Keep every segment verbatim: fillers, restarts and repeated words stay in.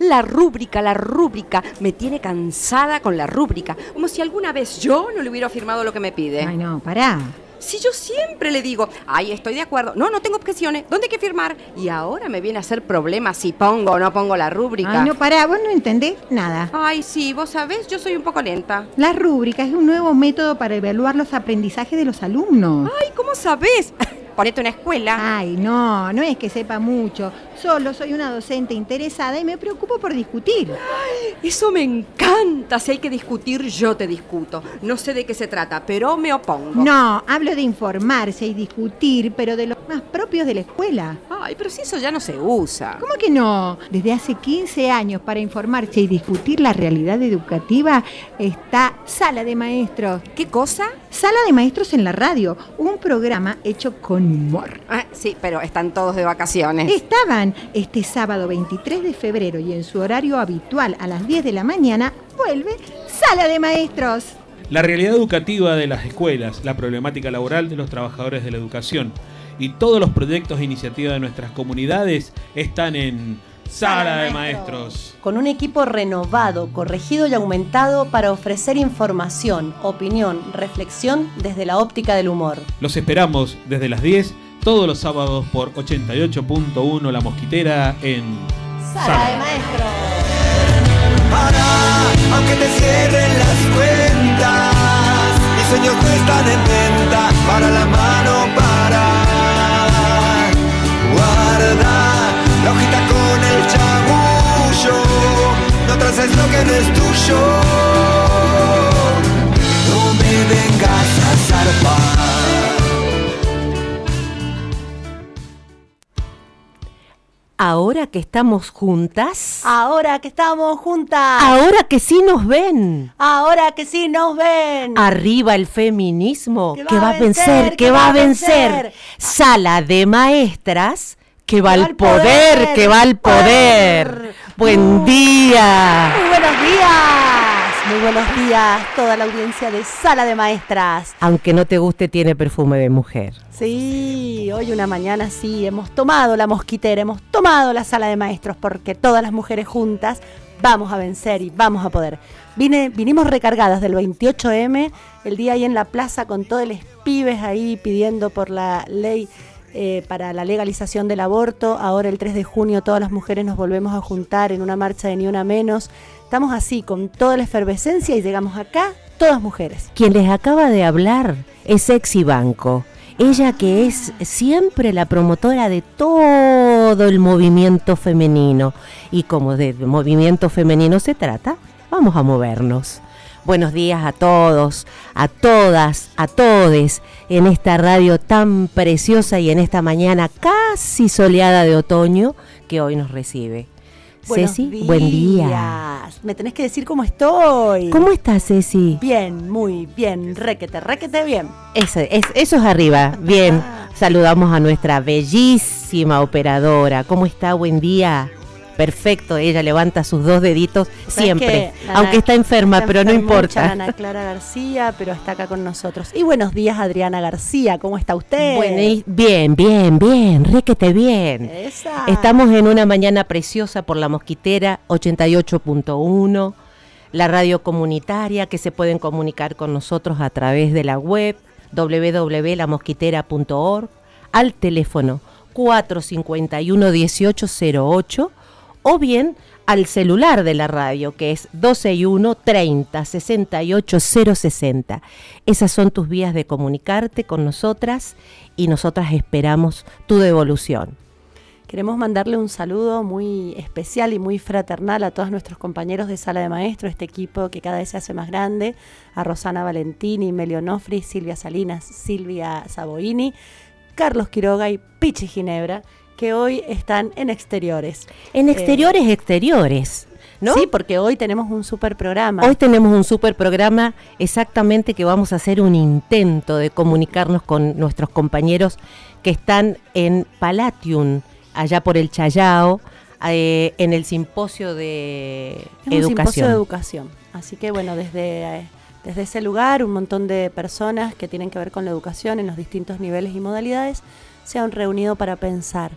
La rúbrica, la rúbrica. Me tiene cansada con la rúbrica. Como si alguna vez yo no le hubiera firmado lo que me pide. Ay, no, pará. Si yo siempre le digo, ay, estoy de acuerdo, no, no tengo objeciones, ¿dónde hay que firmar? Y ahora me viene a hacer problemas si pongo o no pongo la rúbrica. Ay, no, pará, vos no entendés nada. Ay, sí, vos sabés, yo soy un poco lenta. La rúbrica es un nuevo método para evaluar los aprendizajes de los alumnos. Ay, ¿cómo sabés? Ponete una escuela. Ay, no, no es que sepa mucho. Solo soy una docente interesada y me preocupo por discutir. Ay, eso me encanta. Si hay que discutir, yo te discuto. No sé de qué se trata, pero me opongo. No, hablo de informarse y discutir, pero de los más propios de la escuela. Ay, pero si eso ya no se usa. ¿Cómo que no? Desde hace quince años, para informarse y discutir la realidad educativa, está Sala de Maestros. ¿Qué cosa? Sala de Maestros en la radio, un programa hecho con humor. Ah, sí, pero están todos de vacaciones. Estaban este sábado veintitrés de febrero y en su horario habitual a las diez de la mañana, vuelve Sala de Maestros. La realidad educativa de las escuelas, la problemática laboral de los trabajadores de la educación y todos los proyectos e iniciativas de nuestras comunidades están en Sala de Maestros. Con un equipo renovado, corregido y aumentado para ofrecer información, opinión, reflexión desde la óptica del humor. Los esperamos desde las diez, todos los sábados por ochenta y ocho punto uno La Mosquitera en Sala, Sala de Maestros. Para, aunque te cierren las cuentas, mis sueños no están en venta. Para la mano, para guardar la hojita con el chamullo, no traces lo que no es tuyo, no me vengas a zarpar. Ahora que estamos juntas. Ahora que estamos juntas. Ahora que sí nos ven. Ahora que sí nos ven. Arriba el feminismo que va, que va a vencer, vencer, que va a vencer. vencer. Sala de maestras que va al poder, poder, que va al poder. poder. Buen uh, día. Muy buenos días. Muy buenos días, toda la audiencia de Sala de Maestras. Aunque no te guste, tiene perfume de mujer. Sí, hoy una mañana sí, hemos tomado la mosquitera, hemos tomado la Sala de Maestros, porque todas las mujeres juntas vamos a vencer y vamos a poder. Vine, vinimos recargadas del veintiocho eme, el día ahí en la plaza con todos los pibes ahí pidiendo por la ley eh, para la legalización del aborto. Ahora el tres de junio todas las mujeres nos volvemos a juntar en una marcha de Ni Una Menos. Estamos así, con toda la efervescencia, y llegamos acá, todas mujeres. Quien les acaba de hablar es Sexy Banco. Ella que es siempre la promotora de todo el movimiento femenino. Y como de movimiento femenino se trata, vamos a movernos. Buenos días a todos, a todas, a todes, en esta radio tan preciosa y en esta mañana casi soleada de otoño que hoy nos recibe. Buenos Ceci, días. Buen día. Me tenés que decir cómo estoy. ¿Cómo estás, Ceci? Bien, muy bien, requete, requete bien. Eso es, eso es arriba, bien. Saludamos a nuestra bellísima operadora. ¿Cómo está? Buen día. Perfecto, ella levanta sus dos deditos siempre, Ana, aunque está enferma, está pero no importa. Ana Clara García, pero está acá con nosotros. Y buenos días, Adriana García, ¿cómo está usted? Bueno, bien, bien, bien, requete bien. Esa. Estamos en una mañana preciosa por La Mosquitera, ochenta y ocho punto uno, la radio comunitaria, que se pueden comunicar con nosotros a través de la web doble u doble u doble u punto la mosquitera punto org, al teléfono cuatro cinco uno, uno ocho cero ocho, o bien al celular de la radio, que es dos seis uno, treinta, sesenta y ocho, cero sesenta. Esas son tus vías de comunicarte con nosotras y nosotras esperamos tu devolución. Queremos mandarle un saludo muy especial y muy fraternal a todos nuestros compañeros de Sala de Maestros, este equipo que cada vez se hace más grande, a Rosana Valentini, Melio Nofri, Silvia Salinas, Silvia Saboini, Carlos Quiroga y Pichi Ginebra, que hoy están en exteriores. En exteriores, eh, exteriores, ¿no? Sí, porque hoy tenemos un super programa. Hoy tenemos un super programa, exactamente, que vamos a hacer un intento de comunicarnos con nuestros compañeros que están en Palatium, allá por el Chayao, eh, en el simposio de es educación. Un simposio de educación. Así que bueno, desde, eh, desde ese lugar, un montón de personas que tienen que ver con la educación en los distintos niveles y modalidades se han reunido para pensar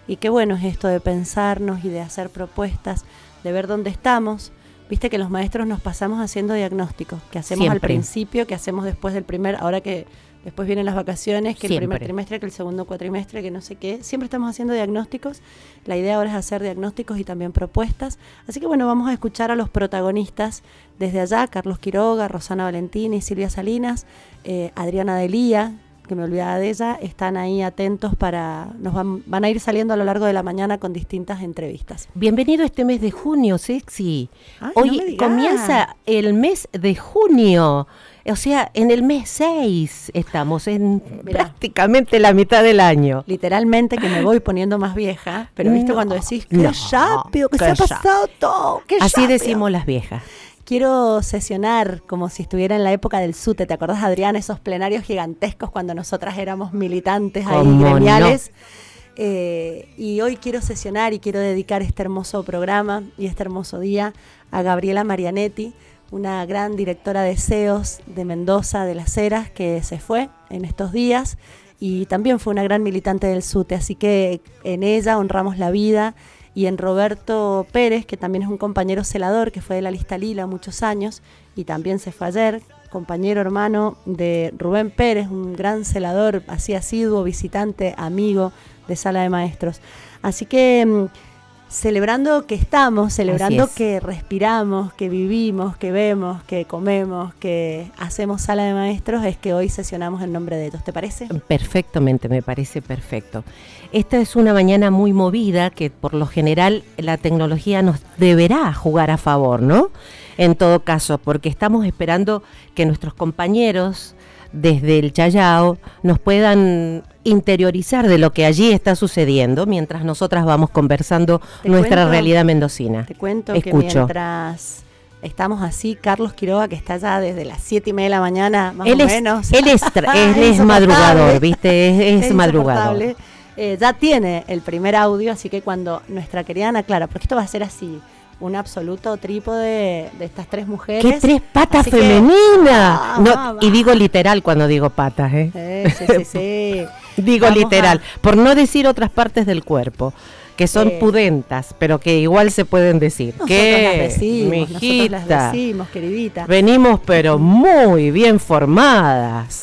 y qué bueno es esto de pensarnos y de hacer propuestas, de ver dónde estamos. Viste que los maestros nos pasamos haciendo diagnósticos, que hacemos Siempre. al principio, que hacemos después del primer, ahora que después vienen las vacaciones, que Siempre. el primer trimestre, que el segundo cuatrimestre, que no sé qué. Siempre estamos haciendo diagnósticos. La idea ahora es hacer diagnósticos y también propuestas. Así que bueno, vamos a escuchar a los protagonistas desde allá, Carlos Quiroga, Rosana Valentini, Silvia Salinas, eh, Adriana Delía, que me olvidaba de ella, están ahí atentos para, nos van, van a ir saliendo a lo largo de la mañana con distintas entrevistas. Bienvenido este mes de junio, Sexy. Ay, Hoy no comienza el mes de junio, o sea, en el mes seis estamos, en Mirá, prácticamente la mitad del año. Literalmente que me voy poniendo más vieja, pero viste no, cuando decís, qué no, rápido, que se ha pasado todo, qué Así rápido. decimos las viejas. Quiero sesionar como si estuviera en la época del SUTE. ¿Te acordás, Adrián? Esos plenarios gigantescos cuando nosotras éramos militantes ahí, gremiales. No? Eh, y hoy quiero sesionar y quiero dedicar este hermoso programa y este hermoso día a Gabriela Marianetti, una gran directora de S E Os de Mendoza, de Las Heras, que se fue en estos días y también fue una gran militante del SUTE. Así que en ella honramos la vida. Y en Roberto Pérez, que también es un compañero celador, que fue de la lista Lila muchos años, y también se fue ayer, compañero hermano de Rubén Pérez, un gran celador, así asiduo, visitante, amigo de Sala de Maestros. Así que celebrando que estamos, celebrando que respiramos, que vivimos, que vemos, que comemos, que hacemos Sala de Maestros, es que hoy sesionamos en nombre de ellos. ¿Te parece? Perfectamente, me parece perfecto. Esta es una mañana muy movida que por lo general la tecnología nos deberá jugar a favor, ¿no? En todo caso, porque estamos esperando que nuestros compañeros desde el Chayao nos puedan interiorizar de lo que allí está sucediendo mientras nosotras vamos conversando te nuestra cuento, realidad mendocina. Te cuento Escucho. que mientras estamos así, Carlos Quiroga, que está ya desde las siete y media de la mañana, más él o es, menos. Él es, él es madrugador, ¿viste? Es, es, es madrugador. Eh, ya tiene el primer audio, así que cuando nuestra querida Ana Clara, porque esto va a ser así, un absoluto trípode de estas tres mujeres. ¡Qué tres patas femeninas! Ah, no, ah, y digo literal cuando digo patas, ¿eh? eh sí, sí, sí. Digo Vamos literal, a... por no decir otras partes del cuerpo, que son eh, pudentas, pero que igual se pueden decir. Nosotros ¿Qué? las decimos, Mijita, nosotros las decimos, queridita. Venimos pero muy bien formadas.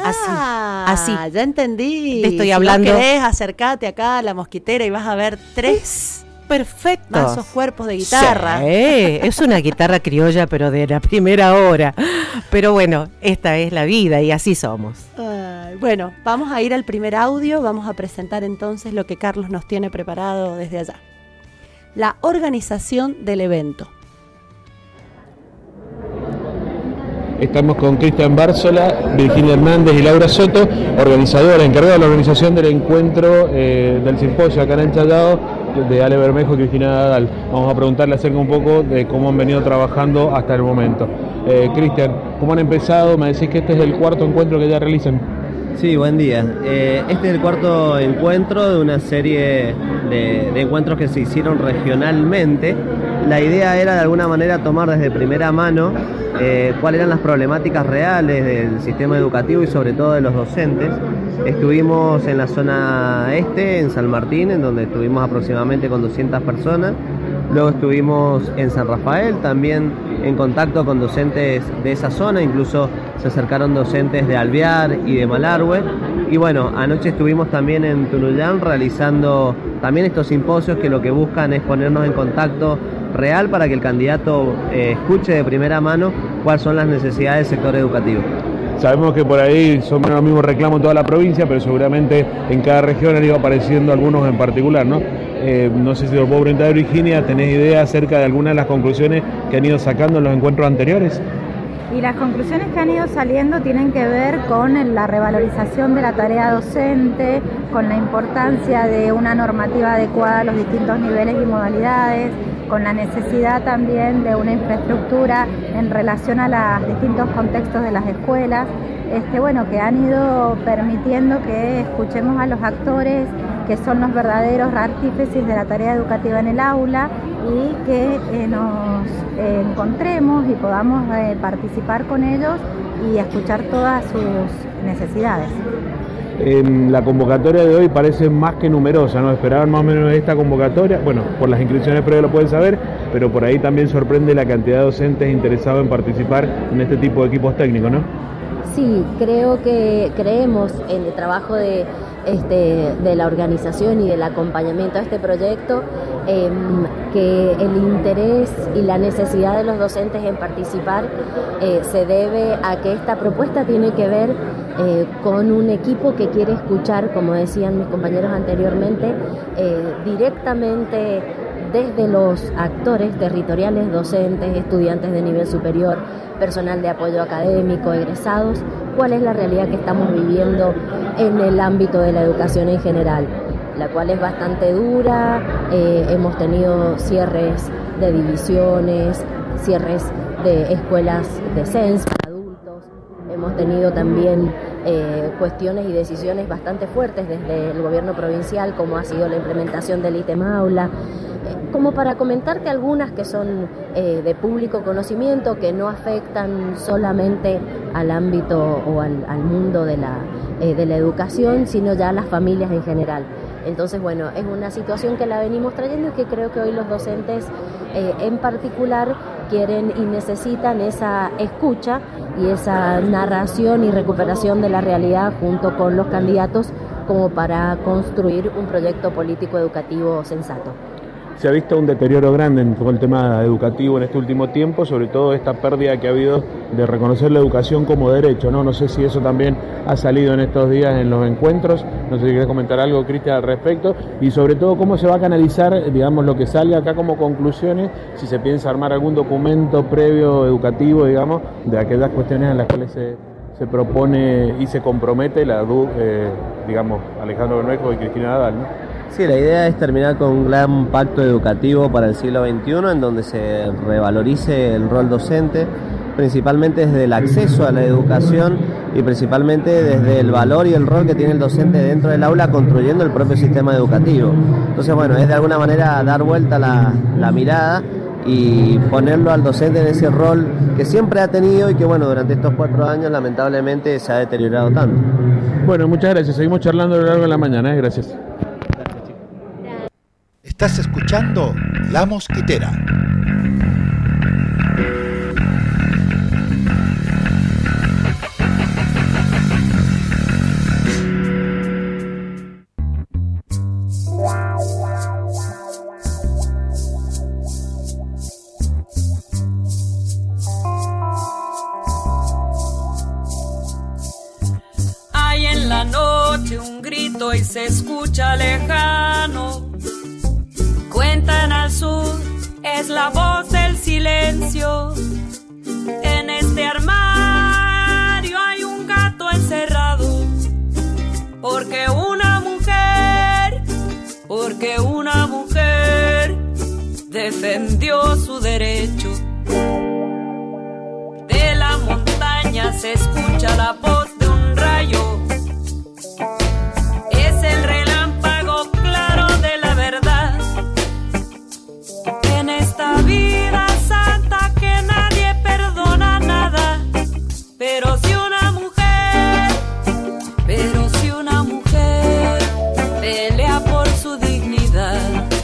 Ah, así, así. Ya entendí. Te estoy si hablando. Si querés, acércate acá a la mosquitera y vas a ver tres perfectos mansos cuerpos de guitarra. Sí, es una guitarra criolla, pero de la primera hora. Pero bueno, esta es la vida y así somos. Uh, bueno, vamos a ir al primer audio. Vamos a presentar entonces lo que Carlos nos tiene preparado desde allá. La organización del evento. Estamos con Cristian Bárzola, Virginia Hernández y Laura Soto, organizadora, encargada de la organización del encuentro eh, del simposio acá en el Chayao, de Ale Bermejo y Cristina Nadal. Vamos a preguntarle acerca un poco de cómo han venido trabajando hasta el momento. Eh, Cristian, ¿cómo han empezado? Me decís que este es el cuarto encuentro que ya realizan. Sí, buen día. Eh, este es el cuarto encuentro de una serie de, de encuentros que se hicieron regionalmente. La idea era de alguna manera tomar desde primera mano eh, cuáles eran las problemáticas reales del sistema educativo y sobre todo de los docentes. Estuvimos en la zona este, en San Martín, en donde estuvimos aproximadamente con doscientas personas. Luego estuvimos en San Rafael, también en contacto con docentes de esa zona, incluso se acercaron docentes de Alvear y de Malargüe. Y bueno, anoche estuvimos también en Tunuyán realizando también estos simposios que lo que buscan es ponernos en contacto real para que el candidato eh, escuche de primera mano cuáles son las necesidades del sector educativo. Sabemos que por ahí son los mismos reclamos en toda la provincia, pero seguramente en cada región han ido apareciendo algunos en particular, ¿no? Eh, no sé si lo puedo preguntar, Virginia, ¿tenés idea acerca de algunas de las conclusiones que han ido sacando en los encuentros anteriores? Y las conclusiones que han ido saliendo tienen que ver con la revalorización de la tarea docente, con la importancia de una normativa adecuada a los distintos niveles y modalidades, con la necesidad también de una infraestructura en relación a los distintos contextos de las escuelas, este, bueno, que han ido permitiendo que escuchemos a los actores que son los verdaderos artífices de la tarea educativa en el aula y que eh, nos eh, encontremos y podamos eh, participar con ellos y escuchar todas sus necesidades. eh, la convocatoria de hoy parece más que numerosa, ¿no? Esperaban más o menos esta convocatoria, bueno, por las inscripciones previas lo pueden saber, pero por ahí también sorprende la cantidad de docentes interesados en participar en este tipo de equipos técnicos, ¿no? Sí, creo que creemos en el trabajo de, este, de la organización y del acompañamiento a este proyecto, eh, que el interés y la necesidad de los docentes en participar eh, se debe a que esta propuesta tiene que ver eh, con un equipo que quiere escuchar, como decían mis compañeros anteriormente, eh, directamente desde los actores territoriales, docentes, estudiantes de nivel superior, personal de apoyo académico, egresados, cuál es la realidad que estamos viviendo en el ámbito de la educación en general, la cual es bastante dura. Eh, hemos tenido cierres de divisiones, cierres de escuelas de C E N S para adultos, hemos tenido también eh, cuestiones y decisiones bastante fuertes desde el gobierno provincial, como ha sido la implementación del ítem aula, como para comentarte algunas que son eh, de público conocimiento, que no afectan solamente al ámbito o al, al mundo de la, eh, de la educación, sino ya a las familias en general. Entonces, bueno, es una situación que la venimos trayendo y que creo que hoy los docentes eh, en particular quieren y necesitan esa escucha y esa narración y recuperación de la realidad junto con los candidatos, como para construir un proyecto político educativo sensato. Se ha visto un deterioro grande en todo el tema educativo en este último tiempo, sobre todo esta pérdida que ha habido de reconocer la educación como derecho, ¿no? No sé si eso también ha salido en estos días en los encuentros, no sé si quieres comentar algo, Cristian, al respecto, y sobre todo cómo se va a canalizar, digamos, lo que salga acá como conclusiones, si se piensa armar algún documento previo educativo, digamos, de aquellas cuestiones en las cuales se, se propone y se compromete la, eh, digamos, Alejandro Bermejo y Cristina Nadal, ¿no? Sí, la idea es terminar con un gran pacto educativo para el siglo veintiuno en donde se revalorice el rol docente, principalmente desde el acceso a la educación y principalmente desde el valor y el rol que tiene el docente dentro del aula construyendo el propio sistema educativo. Entonces, bueno, es de alguna manera dar vuelta la, la mirada y ponerlo al docente en ese rol que siempre ha tenido y que, bueno, durante estos cuatro años lamentablemente se ha deteriorado tanto. Bueno, muchas gracias. Seguimos charlando a lo largo de la mañana. ¿eh? Gracias. Estás escuchando La Mosquitera. Hay en la noche un grito y se escucha lejano. Cuentan al sur, es la voz del silencio. En este armario hay un gato encerrado. Porque una mujer, porque una mujer defendió su derecho. De la montaña se escucha la voz de un rayo. Es el relámpago claro de la verdad. En esta vida santa que nadie perdona nada, pero si una mujer, pero si una mujer pelea por su dignidad.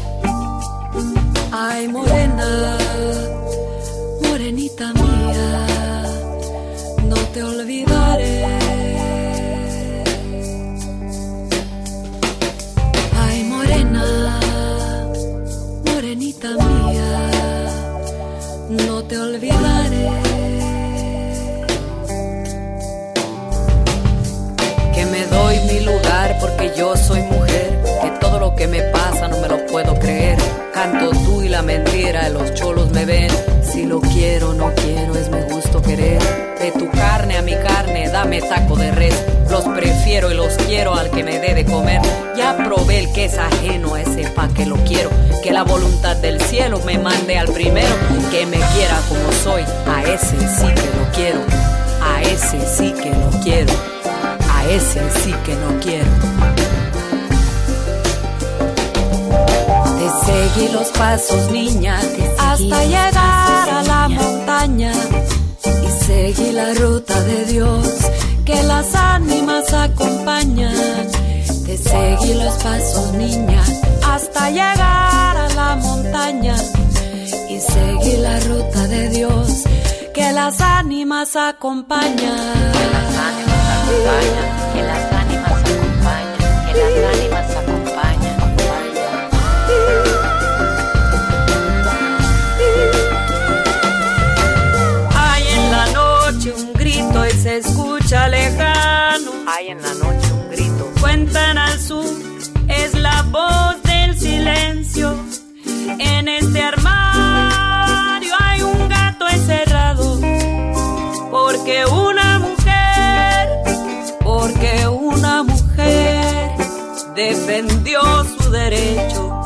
Ay, morena, morenita mía, no te olvidaré. Ay, morena, morenita mía, no te olvidaré. Que me doy mi lugar porque yo soy mujer, que todo lo que me pasa no me lo puedo creer. Canto tú y la mentira, los cholos me ven. Si lo quiero, no quiero, es mi gusto querer. De tu carne a mi carne, dame taco de res. Los prefiero y los quiero al que me dé de comer. Ya probé el que es ajeno, a ese pa' que lo quiero. Que la voluntad del cielo me mande al primero. Que me quiera como soy, a ese sí que lo quiero. A ese sí que lo quiero. A ese sí que lo quiero. Te seguí los pasos, niña, hasta llegar a la montaña. Y seguí la ruta de Dios que las ánimas acompañan. seguí los pasos, niña, hasta llegar a la montaña. Y seguí la ruta de Dios, que las ánimas acompañan. Que las ánimas acompañan, que las ánimas acompañan, que las ánimas acompañan. Hay en la noche un grito y se escucha lejano. Hay en la noche un grito. Cuentan al sur, es la voz del silencio. En este armario hay un gato encerrado, porque una mujer, porque una mujer defendió su derecho.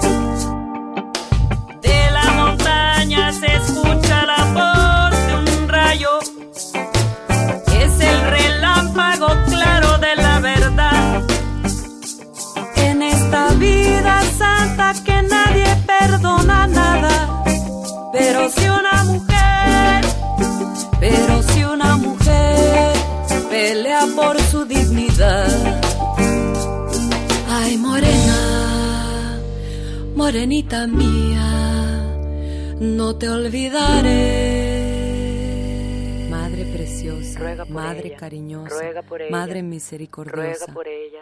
De la montaña se escucha la voz de un rayo, es el relámpago claro de la verdad. En esta vida santa que nadie perdona nada, pero si una mujer, pero si una mujer pelea por su dignidad. Ay, morena, morenita mía, no te olvidaré. Madre preciosa, Ruega por madre ella, cariñosa, ruega por ella, madre misericordiosa. Ruega por ella.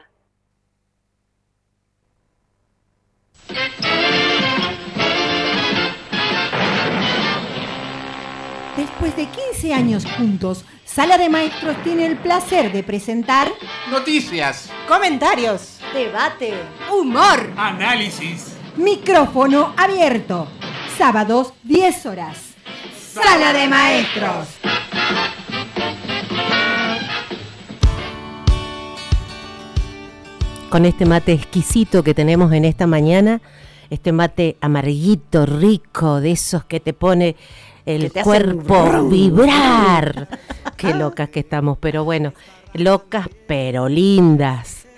Después de quince años juntos, Sala de Maestros tiene el placer de presentar noticias, comentarios, debate, humor, análisis, micrófono abierto, sábados diez horas. Sala de Maestros. Con este mate exquisito que tenemos en esta mañana, este mate amarguito, rico, de esos que te pone el te cuerpo hacen vibrar. Qué locas que estamos, pero bueno, locas pero lindas.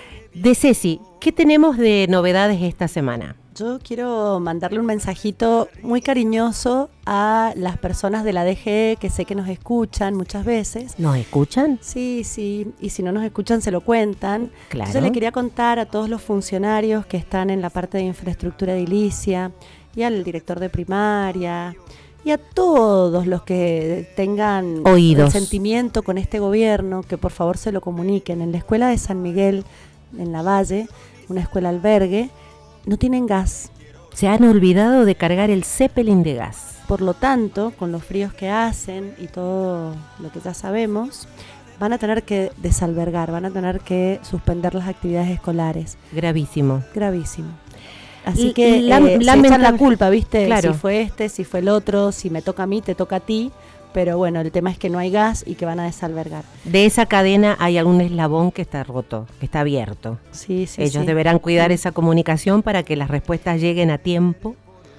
De Ceci, ¿qué tenemos de novedades esta semana? Yo quiero mandarle un mensajito muy cariñoso a las personas de la D G E que sé que nos escuchan muchas veces. ¿Nos escuchan? Sí, sí, y si no nos escuchan se lo cuentan. Claro. Entonces le quería contar a todos los funcionarios que están en la parte de infraestructura edilicia y al director de primaria y a todos los que tengan oídos, sentimiento con este gobierno, que por favor se lo comuniquen. En la escuela de San Miguel, en La Valle, una escuela albergue, no tienen gas. Se han olvidado de cargar el Zeppelin de gas. Por lo tanto, con los fríos que hacen y todo lo que ya sabemos, van a tener que desalbergar, van a tener que suspender las actividades escolares. Gravísimo. Gravísimo. Así L- que la, eh, la se echan la culpa, ¿viste? Claro. Si fue este, si fue el otro, si me toca a mí, te toca a ti. Pero bueno, el tema es que no hay gas y que van a desalbergar. De esa cadena hay algún eslabón que está roto, que está abierto. Sí, sí, Ellos sí. deberán cuidar Sí. esa comunicación para que las respuestas lleguen a tiempo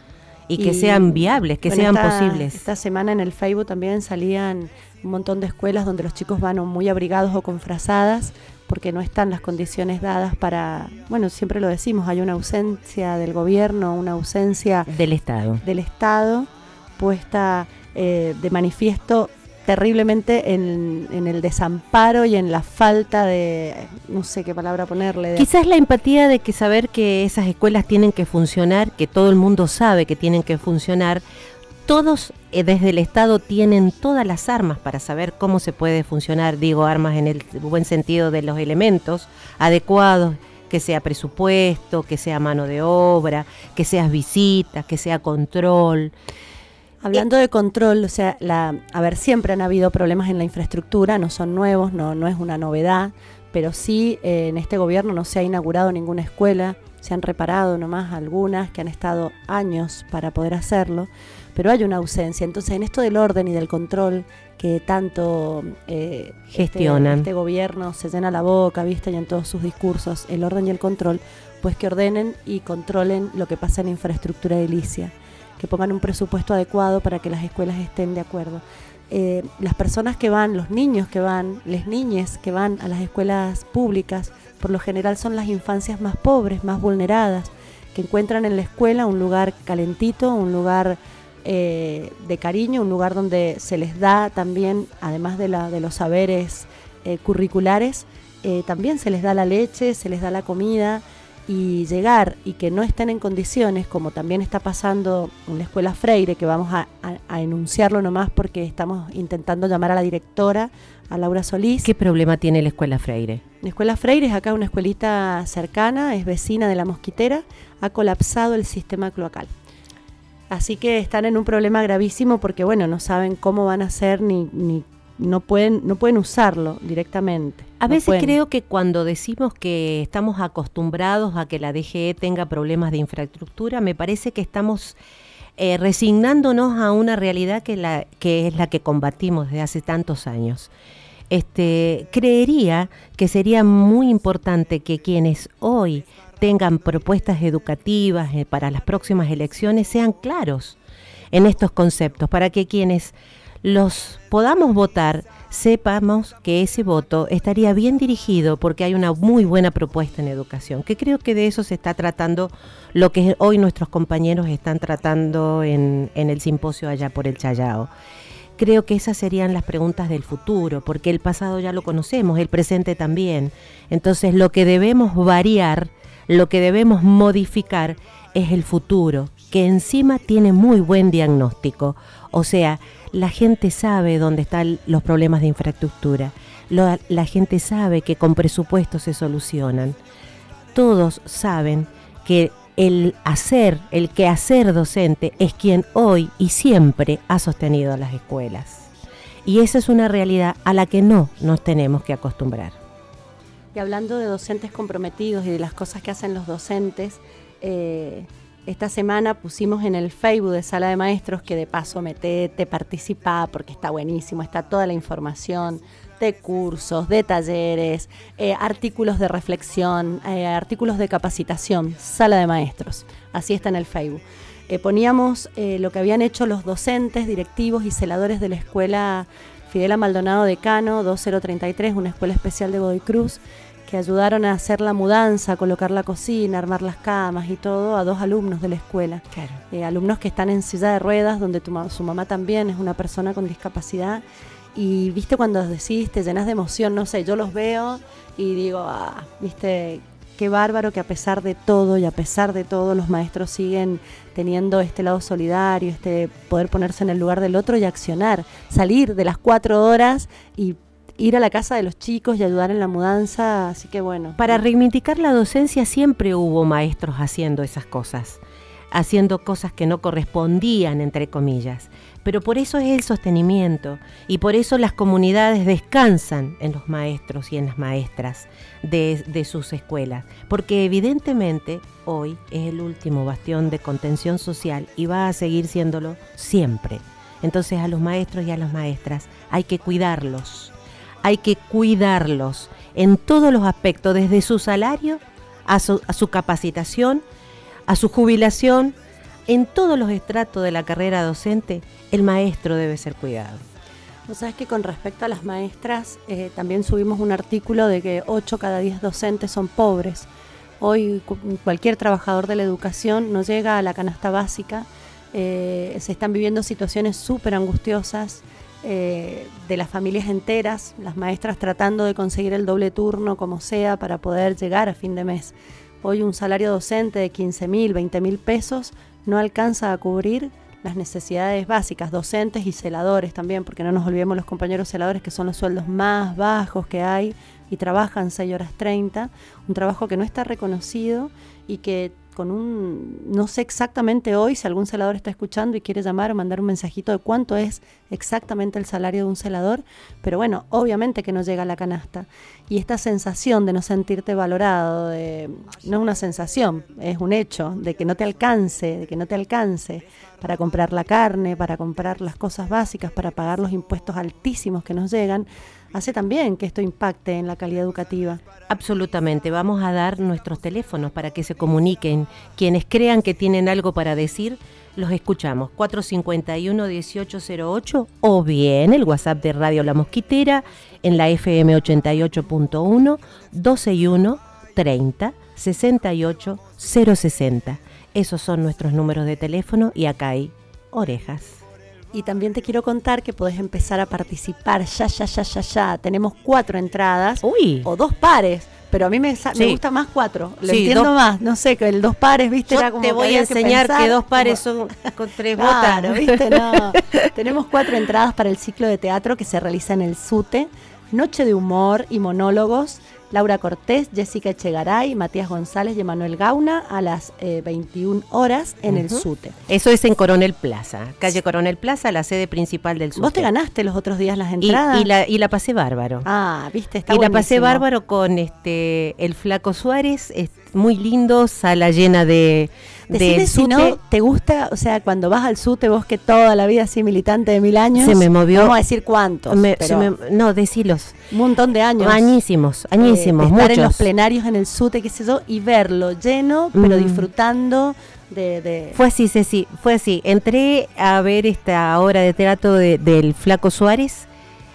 y que Y, sean viables, que bueno, sean esta, posibles. Esta semana en el Facebook también salían un montón de escuelas donde los chicos van o muy abrigados o con frazadas porque no están las condiciones dadas para, bueno, siempre lo decimos, hay una ausencia del gobierno, una ausencia del Estado, del Estado puesta eh, de manifiesto terriblemente en, en el desamparo y en la falta de, no sé qué palabra ponerle. De... Quizás la empatía de que saber que esas escuelas tienen que funcionar, que todo el mundo sabe que tienen que funcionar. Todos eh, desde el Estado tienen todas las armas para saber cómo se puede funcionar, digo armas en el buen sentido de los elementos adecuados, que sea presupuesto, que sea mano de obra, que sea visitas, que sea control. Hablando de control, o sea, la, a ver, siempre han habido problemas en la infraestructura, no son nuevos, no, no es una novedad, pero sí eh, en este gobierno no se ha inaugurado ninguna escuela, se han reparado nomás algunas que han estado años para poder hacerlo, pero hay una ausencia. Entonces, en esto del orden y del control que tanto eh, gestionan, este, este gobierno se llena la boca, ¿viste? Y en todos sus discursos, el orden y el control, pues que ordenen y controlen lo que pasa en infraestructura edilicia, que pongan un presupuesto adecuado para que las escuelas estén de acuerdo. Eh, las personas que van, los niños que van, las niñas que van a las escuelas públicas, por lo general son las infancias más pobres, más vulneradas, que encuentran en la escuela un lugar calentito, un lugar eh, de cariño, un lugar donde se les da también, además de, la, de los saberes eh, curriculares, eh, también se les da la leche, se les da la comida, y llegar y que no estén en condiciones, como también está pasando en la Escuela Freire, que vamos a, a, a enunciarlo nomás porque estamos intentando llamar a la directora, a Laura Solís. ¿Qué problema tiene la Escuela Freire? La Escuela Freire es acá una escuelita cercana, es vecina de La Mosquitera, ha colapsado el sistema cloacal. Así que están en un problema gravísimo porque, bueno, no saben cómo van a hacer ni, ni no pueden, no pueden usarlo directamente. A no veces pueden. creo que cuando decimos que estamos acostumbrados a que la D G E tenga problemas de infraestructura, me parece que estamos eh, resignándonos a una realidad que, la, que es la que combatimos desde hace tantos años. Este, creería que sería muy importante que quienes hoy tengan propuestas educativas eh, para las próximas elecciones sean claros en estos conceptos, para que quienes los podamos votar, sepamos que ese voto estaría bien dirigido porque hay una muy buena propuesta en educación, que creo que de eso se está tratando lo que hoy nuestros compañeros están tratando en, en el simposio allá por el Chayao. Creo que esas serían las preguntas del futuro, porque el pasado ya lo conocemos, el presente también. Entonces lo que debemos variar, lo que debemos modificar es el futuro, que encima tiene muy buen diagnóstico. O sea, la gente sabe dónde están los problemas de infraestructura, Lo, la gente sabe que con presupuesto se solucionan. Todos saben que el hacer, el quehacer docente es quien hoy y siempre ha sostenido a las escuelas. Y esa es una realidad a la que no nos tenemos que acostumbrar. Y hablando de docentes comprometidos y de las cosas que hacen los docentes, eh, esta semana pusimos en el Facebook de Sala de Maestros, que de paso metete, participa, porque está buenísimo, está toda la información de cursos, de talleres, eh, artículos de reflexión, eh, artículos de capacitación, Sala de Maestros, así está en el Facebook. Eh, poníamos eh, lo que habían hecho los docentes, directivos y celadores de la escuela Fidela Maldonado de Cano, dos mil treinta y tres, una escuela especial de Godoy Cruz, que ayudaron a hacer la mudanza, a colocar la cocina, a armar las camas y todo a dos alumnos de la escuela. Claro. Eh, alumnos que están en silla de ruedas, donde tu, su mamá también es una persona con discapacidad. Y viste cuando decís, te llenas de emoción, no sé, yo los veo y digo, ah, viste, qué bárbaro que a pesar de todo y a pesar de todo los maestros siguen teniendo este lado solidario, este poder ponerse en el lugar del otro y accionar, salir de las cuatro horas y ir a la casa de los chicos y ayudar en la mudanza, así que bueno. Para reivindicar la docencia siempre hubo maestros haciendo esas cosas, haciendo cosas que no correspondían, entre comillas. Pero por eso es el sostenimiento y por eso las comunidades descansan en los maestros y en las maestras de, de sus escuelas. Porque evidentemente hoy es el último bastión de contención social y va a seguir siéndolo siempre. Entonces a los maestros y a las maestras hay que cuidarlos. Hay que cuidarlos en todos los aspectos, desde su salario a su, a su capacitación, a su jubilación, en todos los estratos de la carrera docente, el maestro debe ser cuidado. Vos sabés que con respecto a las maestras, eh, también subimos un artículo de que ocho cada diez docentes son pobres. Hoy cu- cualquier trabajador de la educación no llega a la canasta básica, eh, se están viviendo situaciones súper angustiosas, Eh, de las familias enteras, las maestras tratando de conseguir el doble turno como sea para poder llegar a fin de mes. Hoy un salario docente de quince mil, veinte mil pesos no alcanza a cubrir las necesidades básicas, docentes y celadores también, porque no nos olvidemos los compañeros celadores, que son los sueldos más bajos que hay y trabajan seis horas treinta, un trabajo que no está reconocido y que con un, no sé exactamente hoy si algún celador está escuchando y quiere llamar o mandar un mensajito de cuánto es exactamente el salario de un celador, pero bueno, obviamente que no llega a la canasta. Y esta sensación de no sentirte valorado, de, no es una sensación, es un hecho, de que no te alcance, de que no te alcance para comprar la carne, para comprar las cosas básicas, para pagar los impuestos altísimos que nos llegan, hace también que esto impacte en la calidad educativa. Absolutamente, vamos a dar nuestros teléfonos para que se comuniquen. Quienes crean que tienen algo para decir, los escuchamos. cuatro cinco uno, dieciocho cero ocho o bien el WhatsApp de Radio La Mosquitera en la F M ochenta y ocho punto uno, doce y uno, treinta, sesenta y ocho, cero sesenta. Esos son nuestros números de teléfono y acá hay orejas. Y también te quiero contar que podés empezar a participar ya, ya, ya, ya, ya. Tenemos cuatro entradas Uy. o dos pares. Pero a mí me, me Sí. gusta más cuatro. Lo Sí, entiendo dos- más. No sé, que el dos pares, ¿viste? Yo Era como te que voy a había enseñar que, pensar dos pares como- son con tres Claro, botas. ¿viste? No. Tenemos cuatro entradas para el ciclo de teatro que se realiza en el SUTE. Noche de humor y monólogos. Laura Cortés, Jessica Echegaray, Matías González y Emanuel Gauna a las eh, veintiuna horas en el Ujú. SUTE. Eso es en Coronel Plaza, calle Coronel Plaza, la sede principal del SUTE. Vos te ganaste los otros días las Y, entradas. y la, y la pasé bárbaro. Ah, viste, está y la pasé buenísimo. bárbaro con este el Flaco Suárez, es muy lindo, sala llena de Decime del si SUTE. no te gusta, o sea, cuando vas al SUTE, vos que toda la vida así militante de mil años. Se me movió- Vamos a decir cuántos. Me- pero se me- no, decilos. un montón de años. Añísimos, añísimos, Eh, de estar muchos. en los plenarios en el SUTE, qué sé yo, y verlo lleno, pero Mm. disfrutando de... de- Fue así, Ceci, fue así. Entré a ver esta obra de teatro de- del Flaco Suárez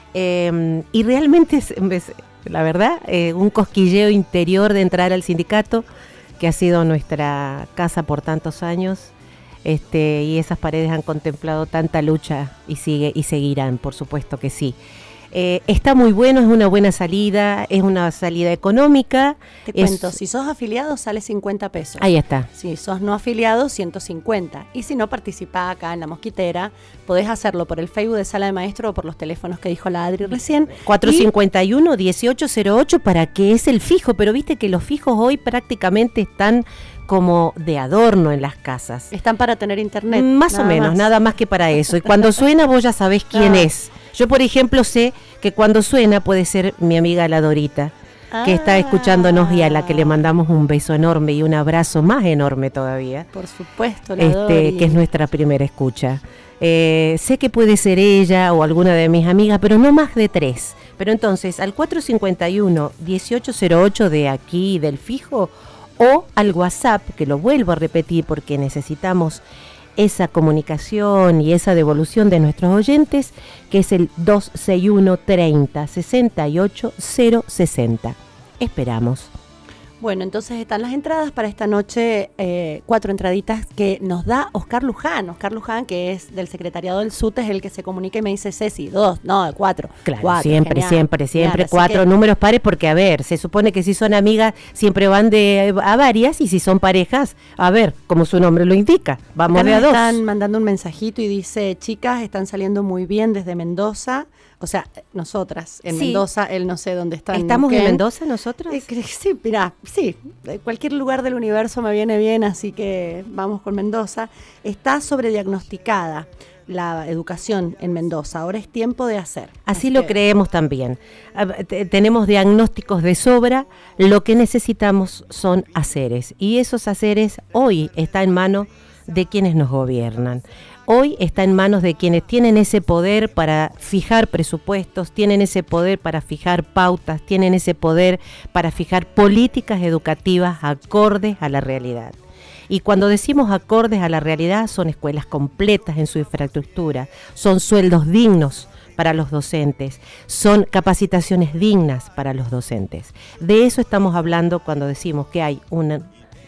eh, y realmente, es- es- la verdad, eh, un cosquilleo interior de entrar al sindicato, que ha sido nuestra casa por tantos años, este, y esas paredes han contemplado tanta lucha y sigue y seguirán, por supuesto que sí. Eh, está muy bueno, es una buena salida, es una salida económica. Te es- cuento, si sos afiliado sale cincuenta pesos. Ahí está. Si sos no afiliado, ciento cincuenta. Y si no, participá acá en La Mosquitera. Podés hacerlo por el Facebook de Sala de Maestro o por los teléfonos que dijo la Adri recién. cuatro Y- cinco uno, dieciocho cero ocho para que es el fijo, pero viste que los fijos hoy prácticamente están como de adorno en las casas. Están para tener internet. Más o nada menos, más. nada más que para eso. Y cuando suena vos ya sabés quién Ah. es. Yo, por ejemplo, sé que cuando suena puede ser mi amiga la Dorita, que está escuchándonos y a la que le mandamos un beso enorme y un abrazo más enorme todavía. Por supuesto, la Este, Dori. que es nuestra primera escucha. Eh, sé que puede ser ella o alguna de mis amigas, pero no más de tres. Pero entonces, al cuatro cinco uno, dieciocho cero ocho de aquí, del fijo, o al WhatsApp, que lo vuelvo a repetir porque necesitamos esa comunicación y esa devolución de nuestros oyentes, que es el dos seis uno, treinta, sesenta y ocho, cero sesenta. Esperamos. Bueno, entonces están las entradas para esta noche, eh, cuatro entraditas que nos da Oscar Luján. Oscar Luján, que es del secretariado del SUTE, es el que se comunica y me dice, Ceci, dos, no, cuatro. Claro, cuatro, siempre, genial, siempre, siempre genial. Así cuatro que- números pares, porque a ver, se supone que si son amigas siempre van de a varias, y si son parejas, a ver, como su nombre lo indica, vamos Acá de a nos dos. están mandando un mensajito y dice, chicas, están saliendo muy bien desde Mendoza. O sea, nosotras en Sí. Mendoza, él no sé dónde está. ¿Estamos en Neuquén. Mendoza nosotros? Eh, cre- sí, mirá, sí, de cualquier lugar del universo me viene bien, así que vamos con Mendoza. Está sobrediagnosticada la educación en Mendoza, ahora es tiempo de hacer. Así lo que- creemos también. A- te- Tenemos diagnósticos de sobra, lo que necesitamos son haceres, y esos haceres hoy está en manos de quienes nos gobiernan. Hoy está en manos de quienes tienen ese poder para fijar presupuestos, tienen ese poder para fijar pautas, tienen ese poder para fijar políticas educativas acordes a la realidad. Y cuando decimos acordes a la realidad, son escuelas completas en su infraestructura, son sueldos dignos para los docentes, son capacitaciones dignas para los docentes. De eso estamos hablando cuando decimos que hay un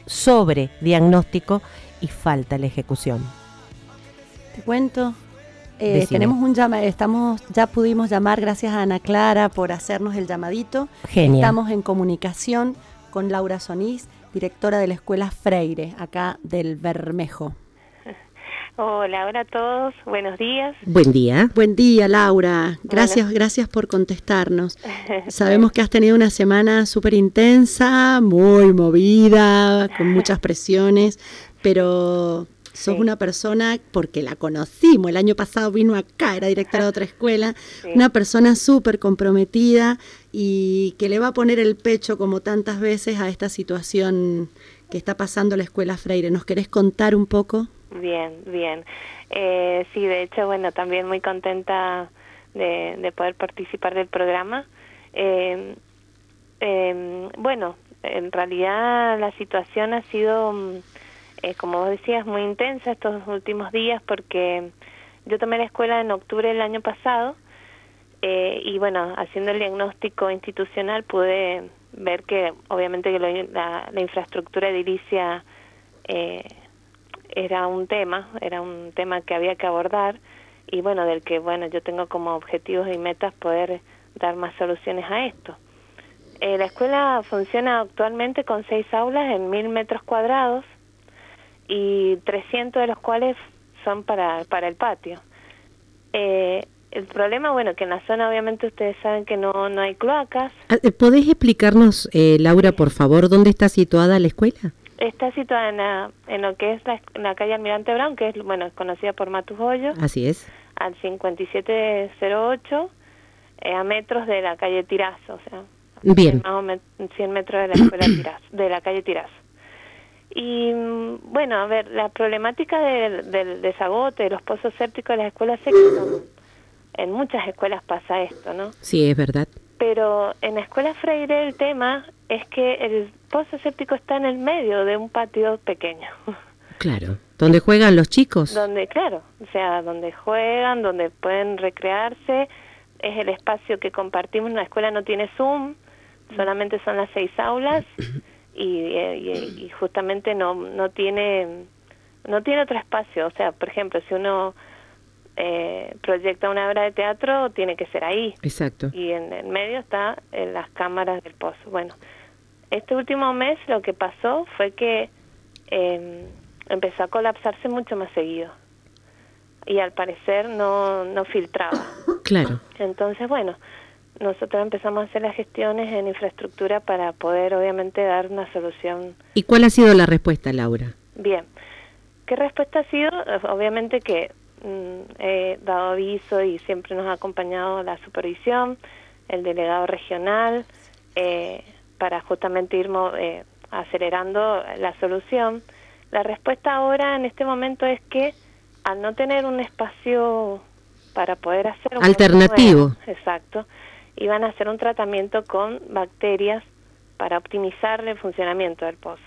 sobrediagnóstico y falta la ejecución. Te cuento. Eh, Decime. tenemos un llama, estamos, ya pudimos llamar, gracias a Ana Clara por hacernos el llamadito. Genial. Estamos en comunicación con Laura Sonís, directora de la Escuela Freire, acá del Bermejo. Hola, hola a todos, buenos días. Buen día. Buen día, Laura. Gracias, gracias por contestarnos. Sabemos que has tenido una semana súper intensa, muy movida, con muchas presiones, pero sos Sí. una persona, porque la conocimos, el año pasado vino acá, era directora de otra escuela, Sí. una persona súper comprometida y que le va a poner el pecho como tantas veces a esta situación que está pasando la Escuela Freire. ¿Nos querés contar un poco? Bien, bien. Eh, sí, de hecho, bueno, también muy contenta de, de poder participar del programa. Eh, eh, bueno, en realidad la situación ha sido, mm, eh, como vos decías, muy intensa estos últimos días, porque yo tomé la escuela en octubre del año pasado eh, y bueno, haciendo el diagnóstico institucional pude ver que obviamente que lo- la, la infraestructura edilicia eh, era un tema, era un tema que había que abordar y bueno, del que bueno yo tengo como objetivos y metas poder dar más soluciones a esto. Eh, la escuela funciona actualmente con seis aulas en mil metros cuadrados y trescientos de los cuales son para, para el patio. Eh, el problema, bueno, que en la zona obviamente ustedes saben que no, no hay cloacas. ¿Podés explicarnos, eh, Laura, por favor, dónde está situada la escuela? Está situada en, la, en lo que es la, en la calle Almirante Brown, que es, bueno, es conocida por Matus Hoyos. Así es. Al cincuenta y siete cero ocho, eh, a metros de la calle Tirazo, o sea, bien, más o menos cien metros de la escuela Tirazo, de la calle Tirazo. Y bueno, a ver, la problemática del, del desagote, de los pozos sépticos de las escuelas secundarias, en muchas escuelas pasa esto, ¿no? Sí, es verdad. Pero en la escuela Freire el tema es que el pozo séptico está en el medio de un patio pequeño. Claro, donde juegan los chicos. Donde, claro, o sea, donde juegan, donde pueden recrearse, es el espacio que compartimos. La escuela no tiene Zoom, solamente son las seis aulas y, y, y justamente no no tiene no tiene otro espacio. O sea, por ejemplo, si uno eh, proyecta una obra de teatro, tiene que ser ahí. Exacto. Y en el medio está en las cámaras del pozo. Bueno, este último mes lo que pasó fue que eh, empezó a colapsarse mucho más seguido y al parecer no, no filtraba. Claro. Entonces, bueno, nosotros empezamos a hacer las gestiones en infraestructura para poder obviamente dar una solución. ¿Y cuál ha sido la respuesta, Laura? Bien. ¿Qué respuesta ha sido? Obviamente que mm, he dado aviso y siempre nos ha acompañado la supervisión, el delegado regional, eh, para justamente ir eh, acelerando la solución. La respuesta ahora en este momento es que al no tener un espacio para poder hacer un alternativo, nuevo, exacto, iban a hacer un tratamiento con bacterias para optimizar el funcionamiento del pozo.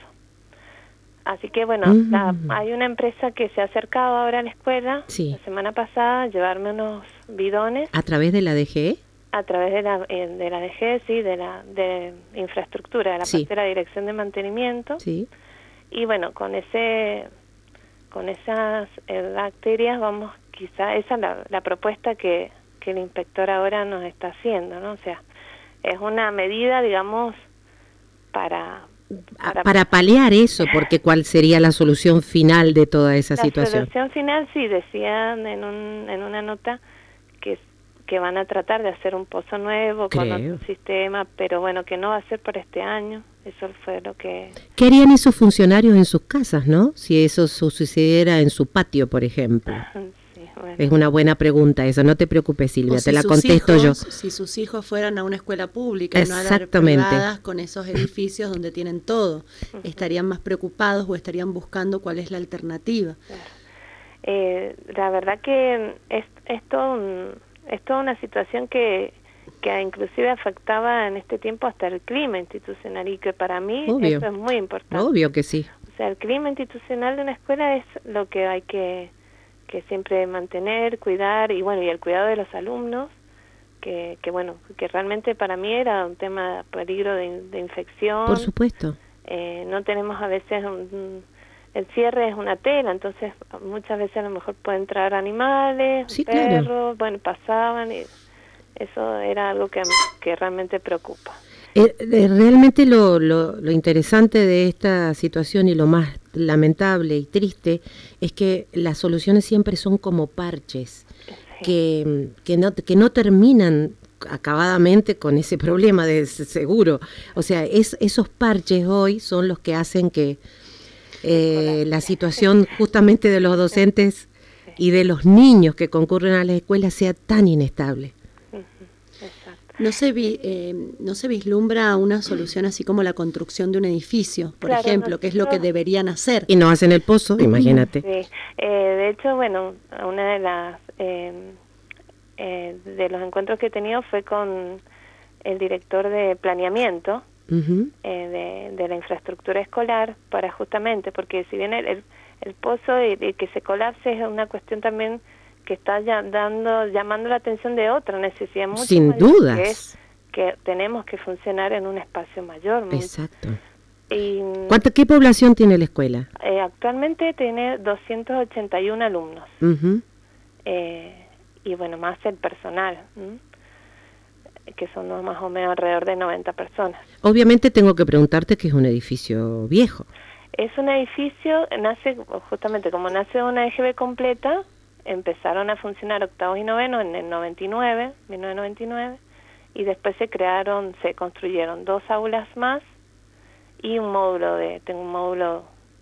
Así que bueno, mm. la, hay una empresa que se ha acercado ahora a la escuela, sí, la semana pasada, a llevarme unos bidones. ¿A través de la D G E? A través de la eh, de la D G E, sí, de la de infraestructura, de la sí, parte de la Dirección de Mantenimiento. Sí. Y bueno, con ese con esas eh, bacterias vamos, quizá esa es la, la propuesta que, que el inspector ahora nos está haciendo, ¿no? O sea, es una medida, digamos, para para, para paliar eso, porque ¿cuál sería la solución final de toda esa la situación? La solución final, sí, decían en un en una nota que que van a tratar de hacer un pozo nuevo, creo, con otro sistema, pero bueno, que no va a ser por este año. Eso fue lo que... ¿Qué harían esos funcionarios en sus casas, no? Si eso sucediera en su patio, por ejemplo. Sí, bueno. Es una buena pregunta eso, no te preocupes, Silvia, si te la contesto hijos, yo. Si sus hijos fueran a una escuela pública y no a las privadas con esos edificios donde tienen todo, uh-huh, ¿estarían más preocupados o estarían buscando cuál es la alternativa? Claro. Eh, la verdad que es, es todo un... Es toda una situación que, que inclusive afectaba en este tiempo hasta el clima institucional y que para mí obvio, eso es muy importante. Obvio que sí. O sea, el clima institucional de una escuela es lo que hay que, que siempre mantener, cuidar y bueno, y el cuidado de los alumnos, que, que bueno, que realmente para mí era un tema de peligro de, de infección. Por supuesto. Eh, no tenemos a veces un... un el cierre es una tela, entonces muchas veces a lo mejor pueden traer animales, sí, perros, claro, bueno, pasaban y eso era algo que, que realmente preocupa. Eh, eh, realmente lo, lo, lo interesante de esta situación y lo más lamentable y triste es que las soluciones siempre son como parches, sí, que, que, no, que no terminan acabadamente con ese problema de seguro. O sea, es, esos parches hoy son los que hacen que Eh, la situación justamente de los docentes y de los niños que concurren a las escuelas sea tan inestable. No se vi, eh, no se vislumbra una solución así como la construcción de un edificio, por claro, ejemplo, nosotros... que es lo que deberían hacer. Y no hacen el pozo, imagínate. Sí. Eh, de hecho, bueno, una de las eh, eh, de los encuentros que he tenido fue con el director de planeamiento. Uh-huh. eh, de, de la infraestructura escolar para justamente, porque si bien el, el, el pozo y, y que se colapse es una cuestión también que está ya dando, llamando la atención de otra necesidad mucho sin mayor, dudas, que es que tenemos que funcionar en un espacio mayor. Exacto. Y, ¿Cuánto, ¿Qué población tiene la escuela? Eh, actualmente tiene doscientos ochenta y uno alumnos. Uh-huh. eh, y bueno, más el personal, ¿m? que son más o menos alrededor de noventa personas. Obviamente tengo que preguntarte que es un edificio viejo. Es un edificio, nace justamente como nace una E G B completa, empezaron a funcionar octavos y novenos en el noventa y nueve, mil novecientos noventa y nueve, y después se crearon, se construyeron dos aulas más y un módulo de, tengo un módulo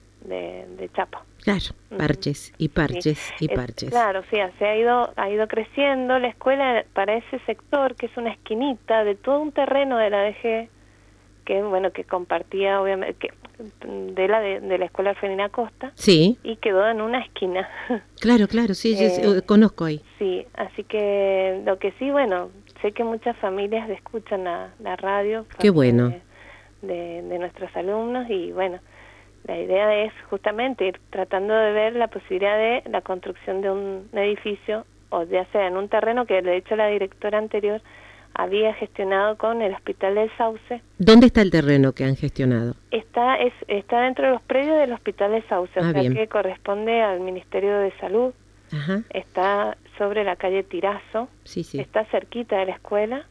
de, de chapa. Claro, parches y parches Sí. y parches. Es, claro, sí, se ha ido, ha ido creciendo la escuela para ese sector, que es una esquinita de todo un terreno de la D G, que bueno, que compartía obviamente, que, de la de, de la escuela Alferina Costa. Sí. Y quedó en una esquina. Claro, claro, sí, Eh, yo, yo conozco ahí. Sí, así que lo que sí, bueno, sé que muchas familias escuchan la, la radio. Qué bueno. De, de, de nuestros alumnos y bueno, la idea es justamente ir tratando de ver la posibilidad de la construcción de un edificio, o ya sea en un terreno que de hecho la directora anterior había gestionado con el Hospital del Sauce. ¿Dónde está el terreno que han gestionado? Está es está dentro de los predios del Hospital del Sauce, Ah, o sea bien. que corresponde al Ministerio de Salud. Ajá. Está sobre la calle Tirazo, Sí, sí. está cerquita de la escuela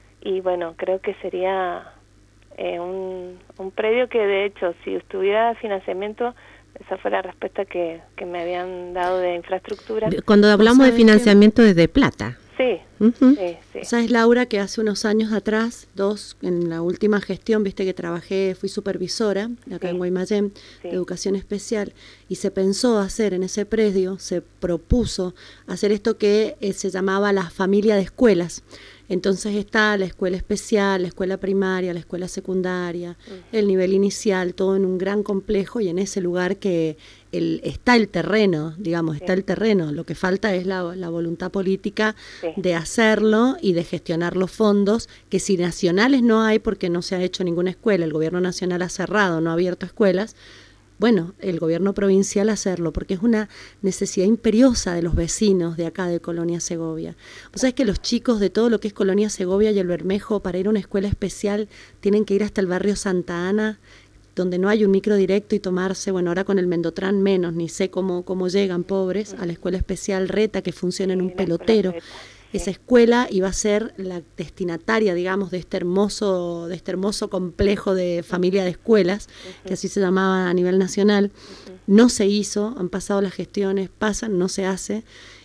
y bueno, creo que sería eh, un, un predio que de hecho si tuviera financiamiento, esa fue la respuesta que, que me habían dado de infraestructura. Cuando hablamos de ¿Sabes financiamiento es de plata. Sí, Ujú. sí, sí. ¿Sabes, Laura, que hace unos años atrás, dos, en la última gestión, viste que trabajé, fui supervisora acá Sí. en Guaymallén, Sí. de educación especial, y se pensó hacer en ese predio, se propuso hacer esto que eh, se llamaba la familia de escuelas. Entonces está la escuela especial, la escuela primaria, la escuela secundaria, el nivel inicial, todo en un gran complejo y en ese lugar que el, está el terreno, digamos, está el terreno. Lo que falta es la, la voluntad política Sí. de hacerlo y de gestionar los fondos, que si nacionales no hay porque no se ha hecho ninguna escuela, el gobierno nacional ha cerrado, no ha abierto escuelas, bueno, el gobierno provincial hacerlo, porque es una necesidad imperiosa de los vecinos de acá de Colonia Segovia. Vos sabés que los chicos de todo lo que es Colonia Segovia y el Bermejo, para ir a una escuela especial, tienen que ir hasta el barrio Santa Ana, donde no hay un micro directo y tomarse, bueno, ahora con el Mendotrán menos, ni sé cómo, cómo llegan pobres a la escuela especial Reta, que funciona en un pelotero. Esa escuela iba a ser la destinataria, digamos, de este hermoso, de este hermoso complejo de familia de escuelas, uh-huh. que así se llamaba a nivel nacional. Uh-huh. No se hizo, han pasado las gestiones, pasan, no se hace.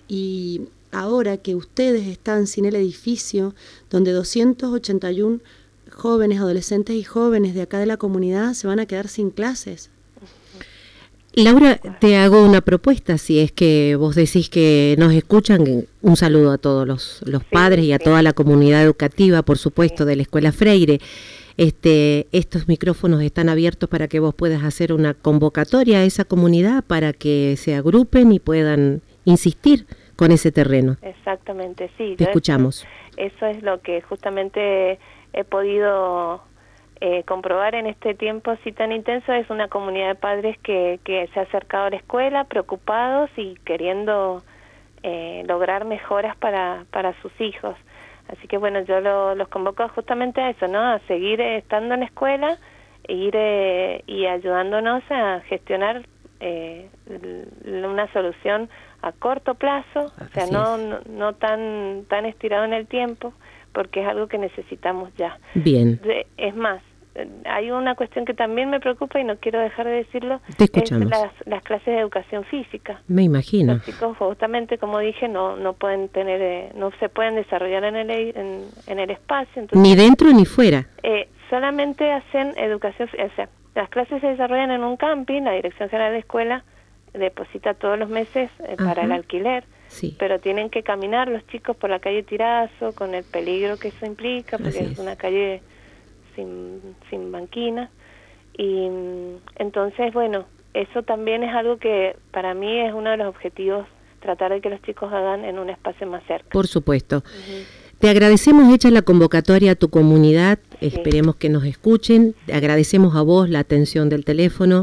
Y ahora que ustedes están sin el edificio, donde doscientos ochenta y uno jóvenes, adolescentes y jóvenes de acá de la comunidad se van a quedar sin clases. Laura, te hago una propuesta, si es que vos decís que nos escuchan, un saludo a todos los, los sí, padres y a sí. toda la comunidad educativa, por supuesto, sí. de la Escuela Freire. Este, estos micrófonos están abiertos para que vos puedas hacer una convocatoria a esa comunidad para que se agrupen y puedan insistir con ese terreno. Exactamente, sí. Te escuchamos. Eso, eso es lo que justamente he podido... Eh, comprobar en este tiempo así tan intenso. Es una comunidad de padres que, que se ha acercado a la escuela preocupados y queriendo eh, lograr mejoras para, para sus hijos. Así que bueno, yo lo, los convoco justamente a eso, ¿no? A seguir eh, estando en la escuela e ir eh, y ayudándonos a gestionar eh, una solución a corto plazo, o sea, no, no, no tan, tan estirado en el tiempo, porque es algo que necesitamos ya. Bien. De, es más, hay una cuestión que también me preocupa y no quiero dejar de decirlo, Te escuchamos. es las, las clases de educación física. Me imagino. Los chicos, justamente como dije, no no pueden tener, eh, no se pueden desarrollar en el en, en el espacio. Entonces, ni dentro ni fuera. Eh, solamente hacen educación, o sea, las clases se desarrollan en un camping, la Dirección General de Escuela deposita todos los meses eh, para el alquiler. Sí. Pero tienen que caminar los chicos por la calle Tirazo con el peligro que eso implica, porque es. es una calle sin, sin banquina. Y entonces, bueno, eso también es algo que para mí es uno de los objetivos, tratar de que los chicos hagan en un espacio más cerca. Por supuesto. Uh-huh. Te agradecemos hecha la convocatoria a tu comunidad, sí. Esperemos que nos escuchen, te agradecemos a vos la atención del teléfono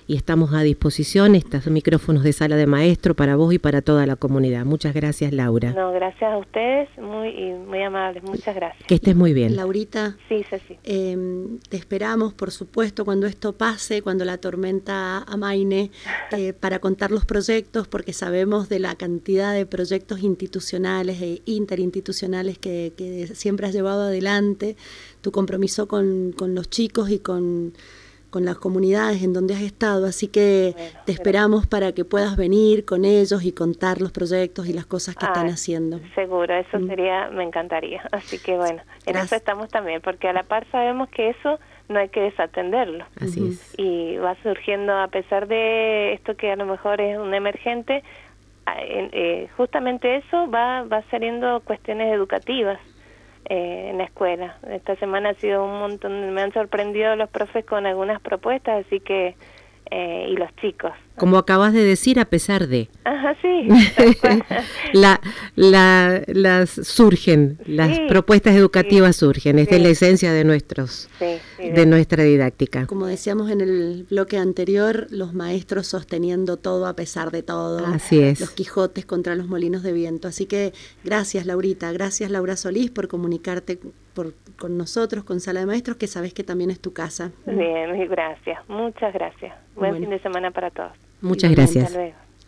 y estamos a disposición, estos micrófonos de Sala de Maestro para vos y para toda la comunidad. Muchas gracias, Laura. No, gracias a ustedes, muy y muy amables, muchas gracias. Que estés muy bien. Laurita, sí, sí, sí. Eh, te esperamos, por supuesto, cuando esto pase, cuando la tormenta amaine, eh, para contar los proyectos, porque sabemos de la cantidad de proyectos institucionales e interinstitucionales que, que siempre has llevado adelante, tu compromiso con, con los chicos y con... con las comunidades en donde has estado, así que bueno, te esperamos pero... para que puedas venir con ellos y contar los proyectos y las cosas que ah, están haciendo. Seguro, eso mm. sería, me encantaría, así que bueno, en Gracias. Eso estamos también, porque a la par sabemos que eso no hay que desatenderlo. Así uh-huh. es. Y va surgiendo, a pesar de esto que a lo mejor es un emergente, eh, eh, justamente eso va, va saliendo cuestiones educativas. Eh, en la escuela. Esta semana ha sido un montón, me han sorprendido los profes con algunas propuestas, así que, eh, y los chicos. Como acabas de decir, a pesar de. Ajá, sí. la, la, las surgen, las sí, propuestas educativas sí, surgen, esta sí. es la esencia de nuestros, sí, sí, de nuestra didáctica. Como decíamos en el bloque anterior, los maestros sosteniendo todo a pesar de todo. Así es. Los Quijotes contra los molinos de viento. Así que gracias, Laurita, gracias, Laura Solís, por comunicarte por, con nosotros, con Sala de Maestros, que sabes que también es tu casa. Bien, gracias, muchas gracias. Buen bueno. fin de semana para todos. Muchas gracias.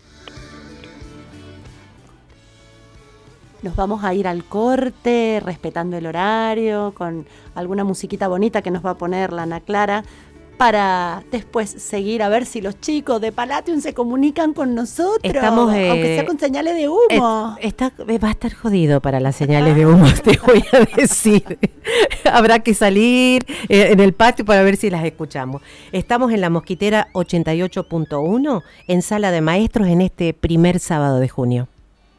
Nos vamos a ir al corte, respetando el horario, con alguna musiquita bonita que nos va a poner la Ana Clara, para después seguir a ver si los chicos de Palatium se comunican con nosotros, Estamos, eh, aunque sea con señales de humo. Es, está, va a estar jodido para las señales de humo, te voy a decir. Habrá que salir eh, en el patio para ver si las escuchamos. Estamos en La Mosquitera ochenta y ocho punto uno, en Sala de Maestros, en este primer sábado de junio.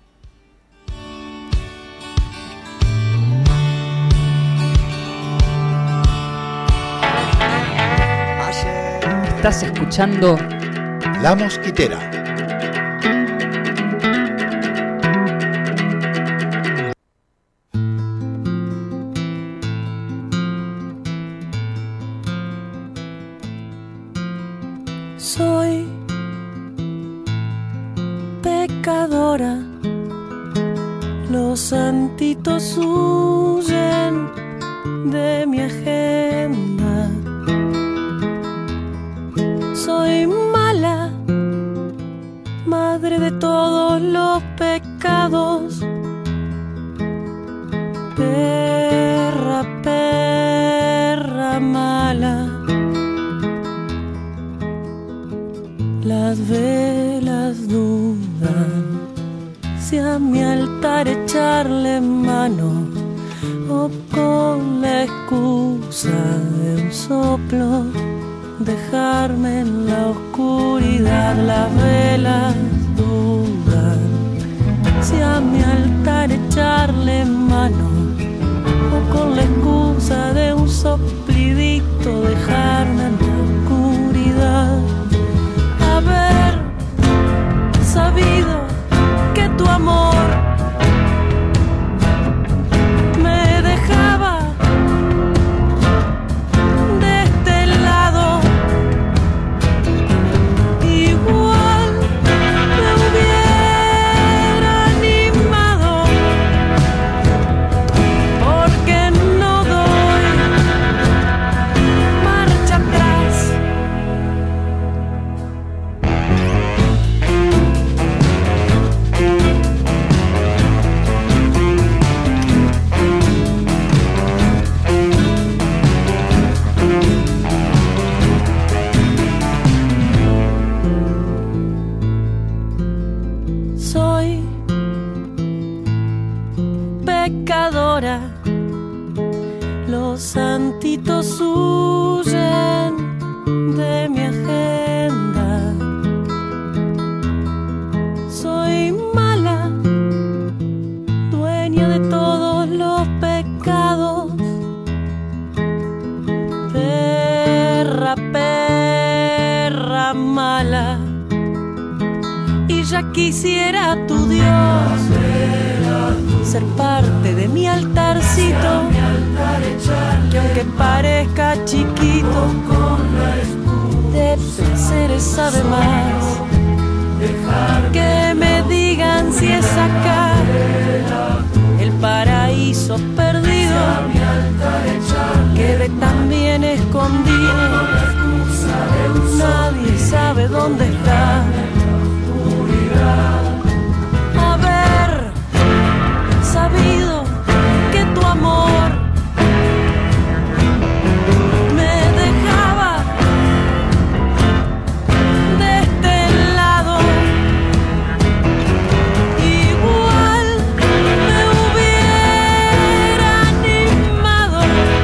Estás escuchando La Mosquitera. Soy pecadora, los santitos huyen de mi agenda. Soy mala, madre de todos los pecados, perra, perra mala. Las velas dudan si a mi altar echarle mano, o con la excusa de un soplo dejarme en la oscuridad. Las velas dudan si a mi altar echarle mano, o con la excusa de un soplidito dejarme en la oscuridad. Haber sabido que tu amor me dejaba de este lado, igual me hubiera animado, porque no doy marcha atrás. Soy pecadora, los santitos huyen de mi agenda. Soy mala, dueña de todos los pecados, perra, perra mala. Y ya quisiera tu Dios ser parte de mi altarcito, que aunque parezca chiquito, debe ser ese sabe más. Que me digan si es acá el paraíso perdido, quede tan bien escondido, nadie sabe dónde está. Haber sabido que tu amor me dejaba de este lado, igual me hubiera animado,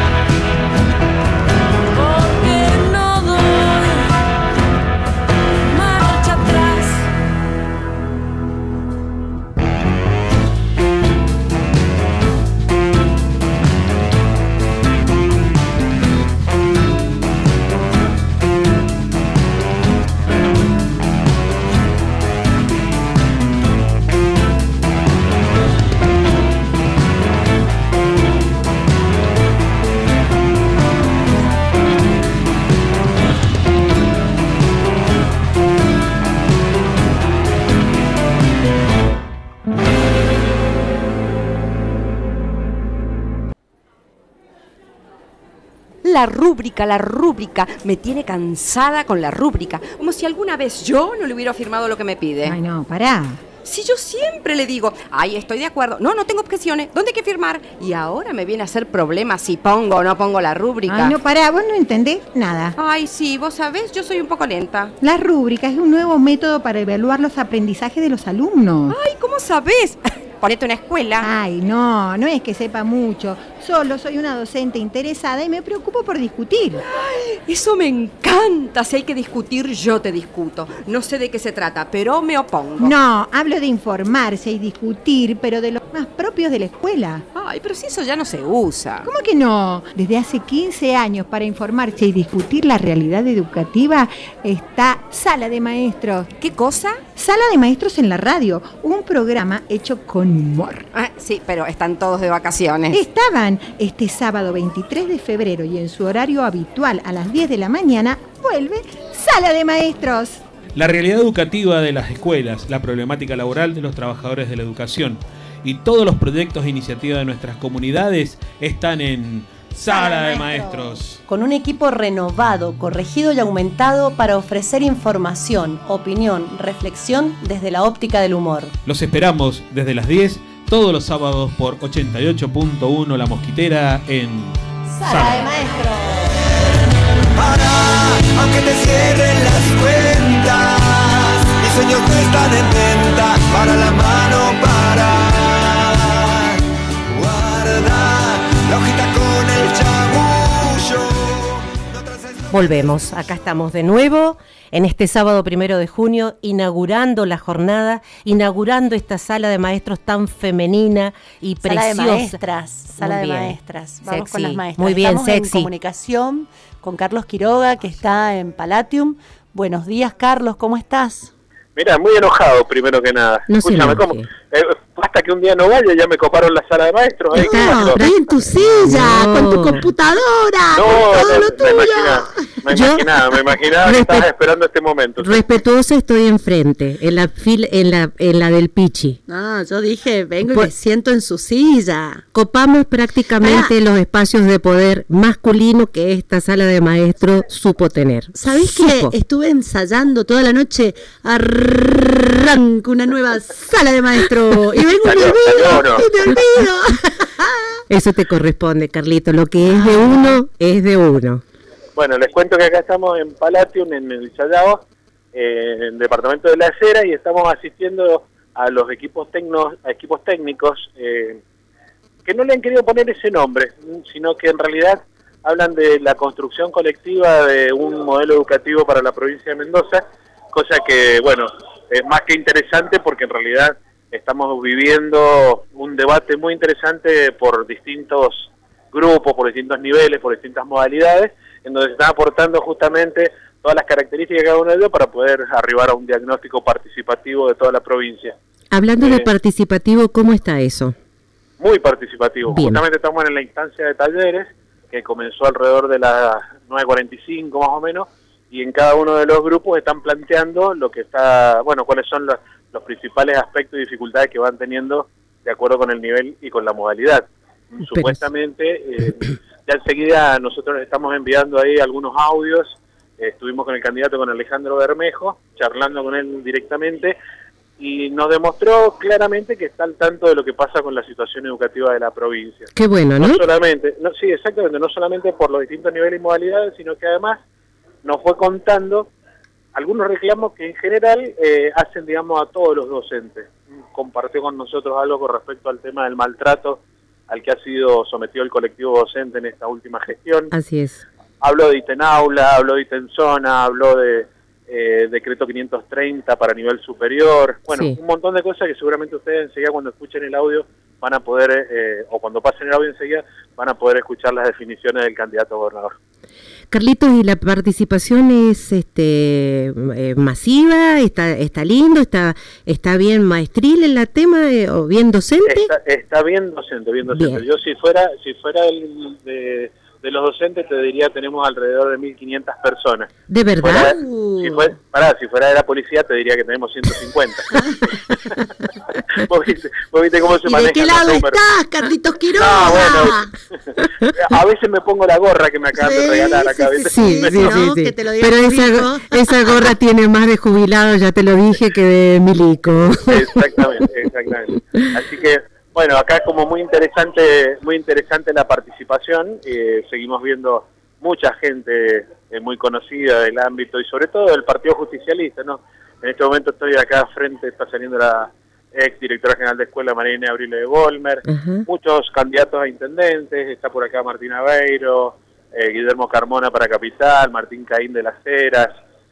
porque no doy marcha atrás. La rúbrica, la rúbrica. Me tiene cansada con la rúbrica. Como si alguna vez yo no le hubiera firmado lo que me pide. Ay, no, pará. Si yo siempre le digo, ay, estoy de acuerdo. No, no tengo objeciones. ¿Dónde hay que firmar? Y ahora me viene a hacer problemas si pongo o no pongo la rúbrica. Ay, no, pará, vos no entendés nada. Ay, sí, vos sabés, yo soy un poco lenta. La rúbrica es un nuevo método para evaluar los aprendizajes de los alumnos. Ay, ¿cómo sabés? Ponete una escuela. Ay, no, no es que sepa mucho. Solo soy una docente interesada y me preocupo por discutir. Ay, eso me encanta. Si hay que discutir, yo te discuto. No sé de qué se trata, pero me opongo. No, hablo de informarse y discutir, pero de los más propios de la escuela. Ay, pero si eso ya no se usa. ¿Cómo que no? Desde hace quince años, para informarse y discutir la realidad educativa, está Sala de Maestros. ¿Qué cosa? Sala de Maestros en la radio, un programa hecho con humor. Ah, sí, pero están todos de vacaciones. Estaban este sábado veintitrés de febrero y en su horario habitual a las diez de la mañana, vuelve Sala de Maestros. La realidad educativa de las escuelas, la problemática laboral de los trabajadores de la educación y todos los proyectos e iniciativas de nuestras comunidades están en Sala de Maestros. Con un equipo renovado, corregido y aumentado para ofrecer información, opinión, reflexión desde la óptica del humor. Los esperamos desde las diez, todos los sábados por ochenta y ocho punto uno La Mosquitera en Sala, Sala de Maestros. Para, aunque te cierren las cuentas, mis sueños no están en venta. Para la mano, para guarda la hojita con el chamullo. Volvemos, acá estamos de nuevo en este sábado primero de junio, inaugurando la jornada, inaugurando esta sala de maestros tan femenina y sala preciosa. Sala de maestras, sala Muy de bien. maestras. Vamos Sexy. con las maestras. Muy bien, Estamos sexy. en comunicación con Carlos Quiroga, que está en Palatium. Buenos días, Carlos, ¿cómo estás? Mira, muy enojado primero que nada. No se Escúchame, enoje. ¿cómo? Eh, hasta que un día no vaya, ya me coparon la sala de maestros. ¿eh? ¿Qué pasó? Re en tu silla, No. con tu computadora, No, con todo no, lo me tuyo. imaginaba, me Yo- imaginaba, me imaginaba que Respet- estabas esperando este momento. Respetuosa estoy enfrente, en la fila, en la, en la del Pichi. No, yo dije, vengo y Pues- me siento en su silla. Copamos prácticamente los espacios de poder masculino que esta sala de maestros supo tener. ¿Sabés Supo. que estuve ensayando toda la noche? Arranco una nueva sala de maestro y vengo y me Salió, olvido, salió, ¿no? y me olvido. Eso te corresponde, Carlito. Lo que es de uno, es de uno. Bueno, les cuento que acá estamos en Palatium, en el Chayao, eh, en el departamento de La Acera, y estamos asistiendo a los equipos, tecnos, a equipos técnicos eh, que no le han querido poner ese nombre, sino que en realidad hablan de la construcción colectiva de un modelo educativo para la provincia de Mendoza, cosa que, bueno, es más que interesante porque en realidad estamos viviendo un debate muy interesante por distintos grupos, por distintos niveles, por distintas modalidades, en donde se están aportando justamente todas las características de cada uno de ellos para poder arribar a un diagnóstico participativo de toda la provincia. Hablando Eh, de participativo, ¿cómo está eso? Muy participativo. Bien. Justamente estamos en la instancia de talleres, que comenzó alrededor de las nueve cuarenta y cinco más o menos, y en cada uno de los grupos están planteando lo que está, bueno, cuáles son los, los principales aspectos y dificultades que van teniendo de acuerdo con el nivel y con la modalidad. Pero supuestamente, eh, ya enseguida nosotros estamos enviando ahí algunos audios, eh, estuvimos con el candidato, con Alejandro Bermejo, charlando con él directamente, y nos demostró claramente que está al tanto de lo que pasa con la situación educativa de la provincia. Qué bueno, ¿no? No solamente, no, sí, exactamente, no solamente por los distintos niveles y modalidades, sino que además nos fue contando algunos reclamos que en general eh, hacen, digamos, a todos los docentes. Compartió con nosotros algo con respecto al tema del maltrato al que ha sido sometido el colectivo docente en esta última gestión. Así es. Habló de Itenaula, habló de Itenzona, habló de eh, decreto quinientos treinta para nivel superior. Bueno, Sí. un montón de cosas que seguramente ustedes enseguida cuando escuchen el audio van a poder, eh, o cuando pasen el audio enseguida, van a poder escuchar las definiciones del candidato a gobernador. Carlitos, ¿y la participación es este eh, masiva? ¿Está está lindo? ¿Está está bien maestril en la tema eh, o bien docente? Está, está bien docente, bien docente. Bien. Yo si fuera si fuera el de, de los docentes te diría tenemos alrededor de mil quinientas personas. ¿De Si verdad? fuera, si, fue, pará, si fuera de la policía te diría que tenemos ciento cincuenta. ¿Vos, viste, vos viste cómo se ¿Y manejan de qué los lado números? estás, Carlitos Quiroga? No, bueno, a veces me pongo la gorra que me acaban de regalar acá. ¿viste? Sí, sí, sí, ¿no? sí. Que te lo diga Pero tu esa, hijo. esa gorra tiene más de jubilado, ya te lo dije, que de milico. Exactamente, exactamente. Así que, bueno, acá es como muy interesante, muy interesante la participación. Eh, seguimos viendo mucha gente eh, muy conocida del ámbito y sobre todo del Partido Justicialista, ¿no? En este momento estoy acá frente, está saliendo la ex directora general de escuela Marina Abrile de Volmer, Ajá. muchos candidatos a intendentes, está por acá Martín Aveiro, eh, Guillermo Carmona para Capital, Martín Caín de Las Heras,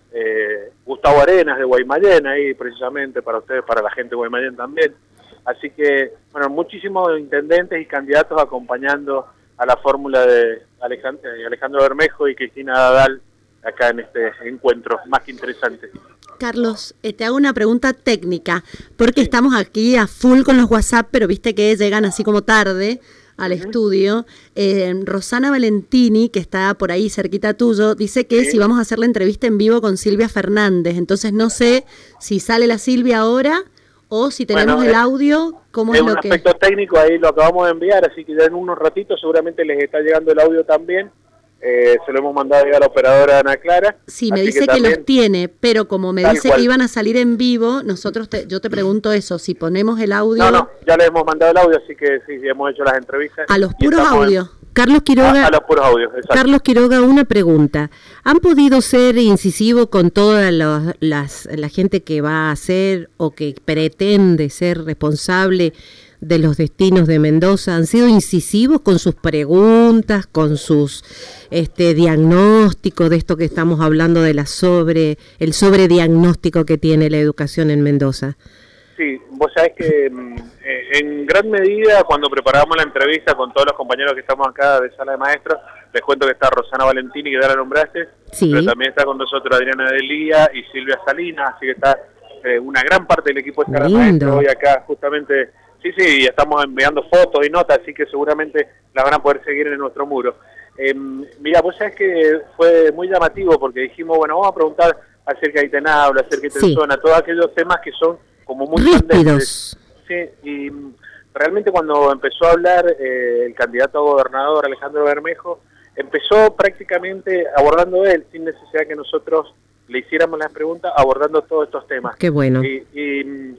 eh, Gustavo Arenas de Guaymallén, ahí precisamente para ustedes, para la gente de Guaymallén también. Así que, bueno, muchísimos intendentes y candidatos acompañando a la fórmula de Alejandro, Alejandro Bermejo y Cristina Dadal acá en este encuentro más que interesante. Carlos, eh, te hago una pregunta técnica, porque estamos aquí a full con los WhatsApp, pero viste que llegan así como tarde al estudio. Eh, Rosana Valentini, que está por ahí cerquita tuyo, dice que Sí. si vamos a hacer la entrevista en vivo con Silvia Fernández, entonces no sé si sale la Silvia ahora o si tenemos Bueno, el es- audio, cómo Es es, un lo que... aspecto técnico, ahí lo acabamos de enviar, así que ya en unos ratitos seguramente les está llegando el audio también. Eh, se lo hemos mandado a la operadora Ana Clara. Sí, me así dice que, también- los tiene, pero como me Tal dice cual. que iban a salir en vivo, nosotros te, yo te pregunto eso, si ponemos el audio No, no, ya le hemos mandado el audio, así que sí, sí, hemos hecho las entrevistas. a los y puros estamos en- audios. Carlos Quiroga, A, a los puros audios, exacto. Carlos Quiroga, una pregunta. ¿Han podido ser incisivos con toda los- las, la gente que va a ser o que pretende ser responsable de los destinos de Mendoza? ¿Han sido incisivos con sus preguntas, con sus este diagnósticos de esto que estamos hablando de la sobre el sobrediagnóstico que tiene la educación en Mendoza? Sí, vos sabés que mm, eh, en gran medida cuando preparábamos la entrevista con todos los compañeros que estamos acá de Sala de Maestros, les cuento que está Rosana Valentini, que ya la nombraste, Sí. pero también está con nosotros Adriana Delía y Silvia Salinas, así que está eh, una gran parte del equipo de Sala de Lindo. Maestros hoy acá justamente. Sí, sí, y estamos enviando fotos y notas, así que seguramente las van a poder seguir en nuestro muro. Eh, mira, vos sabés que fue muy llamativo porque dijimos, bueno, vamos a preguntar acerca de Itenabla, acerca de Sí. Itenzona, todos aquellos temas que son como muy Ríspidos. candentes. Sí, y mm, realmente cuando empezó a hablar eh, el candidato a gobernador Alejandro Bermejo, empezó prácticamente abordando él, sin necesidad que nosotros le hiciéramos las preguntas, abordando todos estos temas. Qué bueno. Y, y, mm,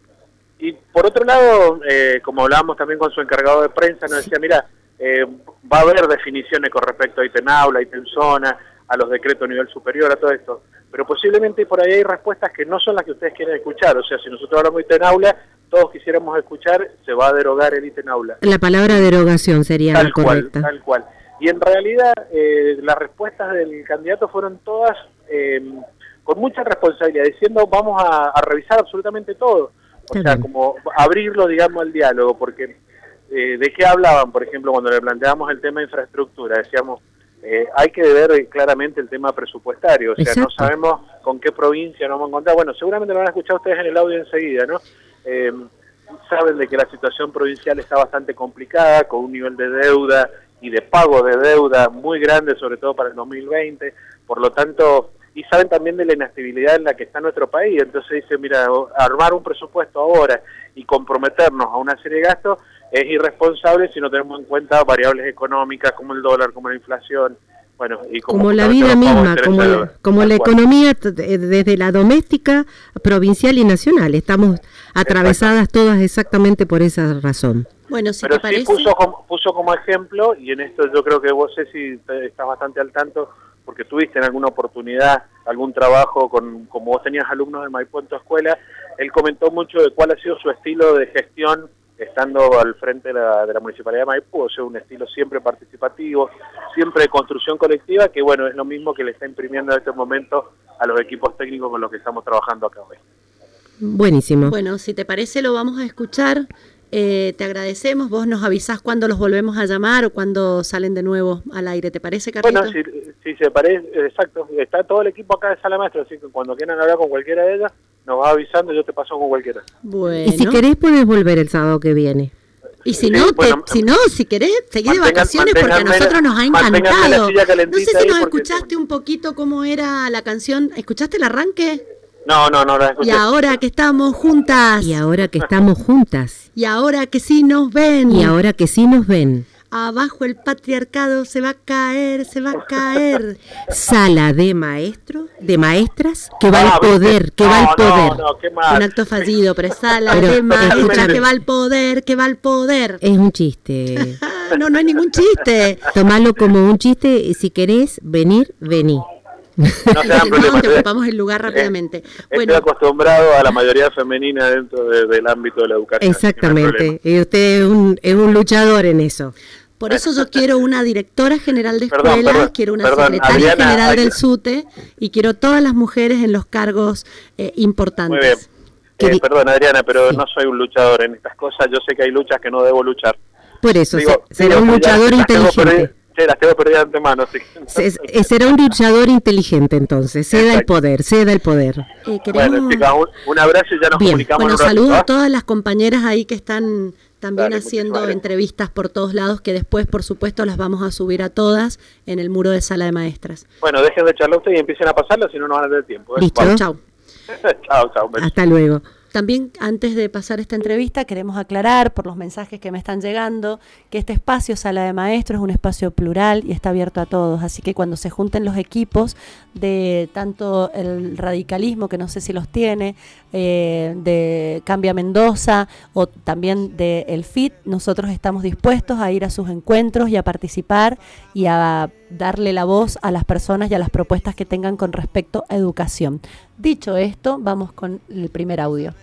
y por otro lado, eh, como hablábamos también con su encargado de prensa, nos decía, mira, eh, va a haber definiciones con respecto a Itenaula, Itenzona, a los decretos a nivel superior, a todo esto, pero posiblemente por ahí hay respuestas que no son las que ustedes quieren escuchar. O sea, si nosotros hablamos de Itenaula, todos quisiéramos escuchar, se va a derogar el Itenaula. La palabra derogación sería Tal la cual, correcta. tal cual. Y en realidad eh, las respuestas del candidato fueron todas eh, con mucha responsabilidad, diciendo vamos a, a revisar absolutamente todo. O Está sea, bien. como abrirlo, digamos, al diálogo, porque eh, ¿de qué hablaban? Por ejemplo, cuando le planteábamos el tema de infraestructura, decíamos, eh, hay que ver claramente el tema presupuestario, o sea, Exacto. no sabemos con qué provincia nos vamos a encontrar. Bueno, seguramente lo van a escuchar ustedes en el audio enseguida, ¿no? Eh, saben de que la situación provincial está bastante complicada, con un nivel de deuda y de pago de deuda muy grande, sobre todo para el dos mil veinte, por lo tanto, y saben también de la inestabilidad en la que está nuestro país. Entonces dice, mira, armar un presupuesto ahora y comprometernos a una serie de gastos es irresponsable si no tenemos en cuenta variables económicas como el dólar, como la inflación, bueno, y como, como la vida misma, como, la, como la economía t- desde la doméstica, provincial y nacional. Estamos atravesadas todas exactamente por esa razón. Bueno, si Pero te parece... sí puso como, puso como ejemplo, y en esto yo creo que vos, Ceci, te- estás bastante al tanto, porque tuviste en alguna oportunidad algún trabajo con, como vos tenías alumnos de Maipú en tu escuela, él comentó mucho de cuál ha sido su estilo de gestión estando al frente de la, de la Municipalidad de Maipú, o sea, un estilo siempre participativo, siempre de construcción colectiva, que bueno, es lo mismo que le está imprimiendo en este momento a los equipos técnicos con los que estamos trabajando acá hoy. Buenísimo. Bueno, si te parece lo vamos a escuchar. Eh, te agradecemos. Vos nos avisás cuando los volvemos a llamar o cuando salen de nuevo al aire. ¿Te parece, Carlito? Bueno, si, si se parece, exacto, está todo el equipo acá de Sala Maestro, así que cuando quieran hablar con cualquiera de ellas, nos va avisando y yo te paso con cualquiera. Bueno. Y si querés podés volver el sábado que viene. Y si Sí, no, te- bueno, si no, si querés, seguí de mantengan- vacaciones porque a manténganme- nosotros nos ha manténganme la encantado. silla No calentita sé si ahí nos porque- escuchaste un poquito cómo era la canción. ¿Escuchaste el arranque? No, no, no la Y escuché. ahora que estamos juntas. Y ahora que estamos juntas. Y ahora que sí nos ven. Y ahora que sí nos ven. Abajo el patriarcado se va a caer, se va a caer. Sala de maestros, de maestras, que va Ah, al poder, ¿viste? que va No, al poder. No, no, qué mal. Un acto fallido, pero sala Pero- de maestra escúchame. que va al poder, que va al poder. Es un chiste. No, no es ningún chiste. Tomalo como un chiste y si querés venir, vení. No se hagan No, problemas. te ocupamos el lugar rápidamente. Estoy Bueno, acostumbrado a la mayoría femenina dentro de- del ámbito de la educación. Exactamente. Y usted es un, es un luchador en eso. por eso yo quiero una directora general de Perdón, escuelas, perdón, quiero una perdón, secretaria Adriana, general hay del que- SUTE y quiero todas las mujeres en los cargos eh, importantes. Muy bien. Eh, perdón, Adriana, pero no soy un luchador en estas cosas. Yo sé que hay luchas que no debo luchar. Por eso, Digo- se- será digo un que ya luchador las tengo inteligente. perdidas- Sí, las tengo perdidas de antemano. Así que- Se- eh, será un luchador inteligente entonces. Ceda el Exacto. poder, ceda el poder. Eh, queremos- Bueno, chicas, un, un abrazo y ya nos Bien. comunicamos Bueno, en un ratito, saludo ¿ah? a todas las compañeras ahí que están también Dale, haciendo muchísimas gracias. entrevistas por todos lados, que después, por supuesto, las vamos a subir a todas en el muro de Sala de Maestras. Bueno, dejen de charlar ustedes y empiecen a pasarlo, si no, no van a tener tiempo. ¿eh? Listo. Vamos. Chau. chao, chao. besos. Hasta luego. También, antes de pasar esta entrevista, queremos aclarar por los mensajes que me están llegando que este espacio Sala de Maestros es un espacio plural y está abierto a todos. Así que cuando se junten los equipos de tanto el radicalismo, que no sé si los tiene, eh, de Cambia Mendoza o también de el F I T, nosotros estamos dispuestos a ir a sus encuentros y a participar y a darle la voz a las personas y a las propuestas que tengan con respecto a educación. Dicho esto, vamos con el primer audio.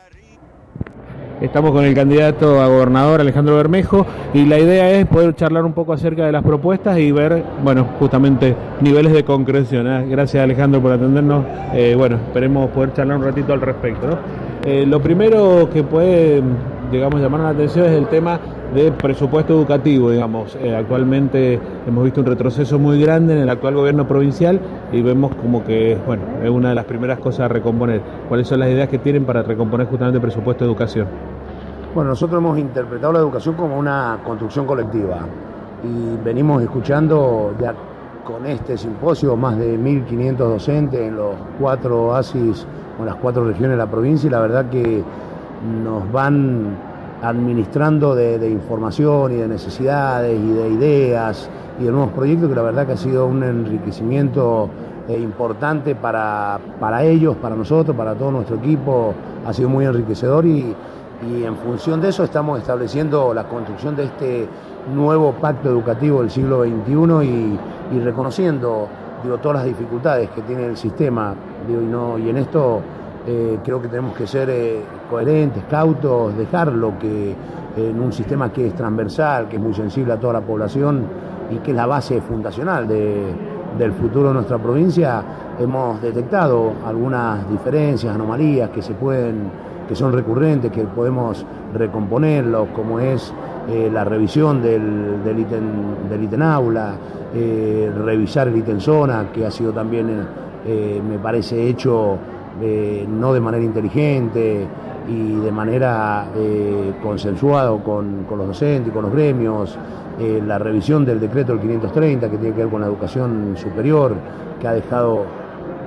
Estamos con el candidato a gobernador Alejandro Bermejo y la idea es poder charlar un poco acerca de las propuestas y ver, bueno, justamente niveles de concreción. ¿eh? Gracias, Alejandro, por atendernos. Eh, bueno, esperemos poder charlar un ratito al respecto, ¿no? Eh, lo primero que puede, digamos, llamar la atención es el tema de presupuesto educativo, digamos. Eh, actualmente hemos visto un retroceso muy grande en el actual gobierno provincial y vemos como que, bueno, es una de las primeras cosas a recomponer. ¿Cuáles son las ideas que tienen para recomponer justamente el presupuesto de educación? Bueno, nosotros hemos interpretado la educación como una construcción colectiva y venimos escuchando ya con este simposio más de mil quinientos docentes en los cuatro oasis o las cuatro regiones de la provincia y la verdad que nos van administrando de, de información y de necesidades y de ideas y de nuevos proyectos que la verdad que ha sido un enriquecimiento eh, importante para, para ellos, para nosotros, para todo nuestro equipo, ha sido muy enriquecedor y Y en función de eso estamos estableciendo la construcción de este nuevo pacto educativo del siglo veintiuno y, y reconociendo, digo, todas las dificultades que tiene el sistema, digo, y, no, y en esto eh, creo que tenemos que ser eh, coherentes, cautos, dejarlo que eh, en un sistema que es transversal, que es muy sensible a toda la población y que es la base fundacional de, del futuro de nuestra provincia, hemos detectado algunas diferencias, anomalías que se pueden que son recurrentes, que podemos recomponerlos, como es eh, la revisión del, del, ítem, del ítem aula, eh, revisar el ítem zona, que ha sido también, eh, me parece, hecho eh, no de manera inteligente y de manera eh, consensuada con, con los docentes y con los gremios, eh, la revisión del decreto del quinientos treinta, que tiene que ver con la educación superior, que ha dejado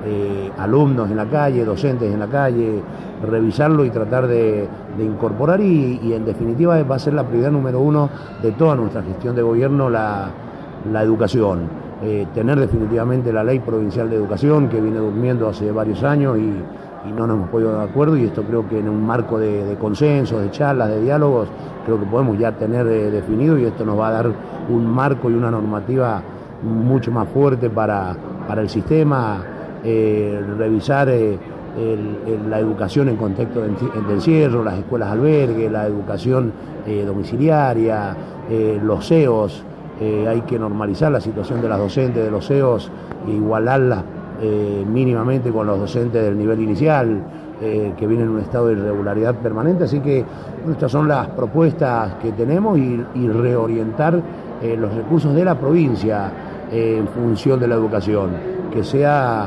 eh, alumnos en la calle, docentes en la calle, revisarlo y tratar de, de incorporar y, y en definitiva va a ser la prioridad número uno de toda nuestra gestión de gobierno, la, la educación. Eh, tener definitivamente la ley provincial de educación que viene durmiendo hace varios años y, y no nos hemos podido dar de acuerdo, y esto creo que en un marco de, de consensos, de charlas, de diálogos, creo que podemos ya tener eh, definido, y esto nos va a dar un marco y una normativa mucho más fuerte para, para el sistema, eh, revisar eh, el, el, la educación en contexto de, de encierro, las escuelas albergue, la educación eh, domiciliaria, eh, los C E Os, eh, hay que normalizar la situación de las docentes de los C E Os e igualarla eh, mínimamente con los docentes del nivel inicial, eh, que vienen en un estado de irregularidad permanente, así que bueno, estas son las propuestas que tenemos y, y reorientar eh, los recursos de la provincia eh, en función de la educación, que sea,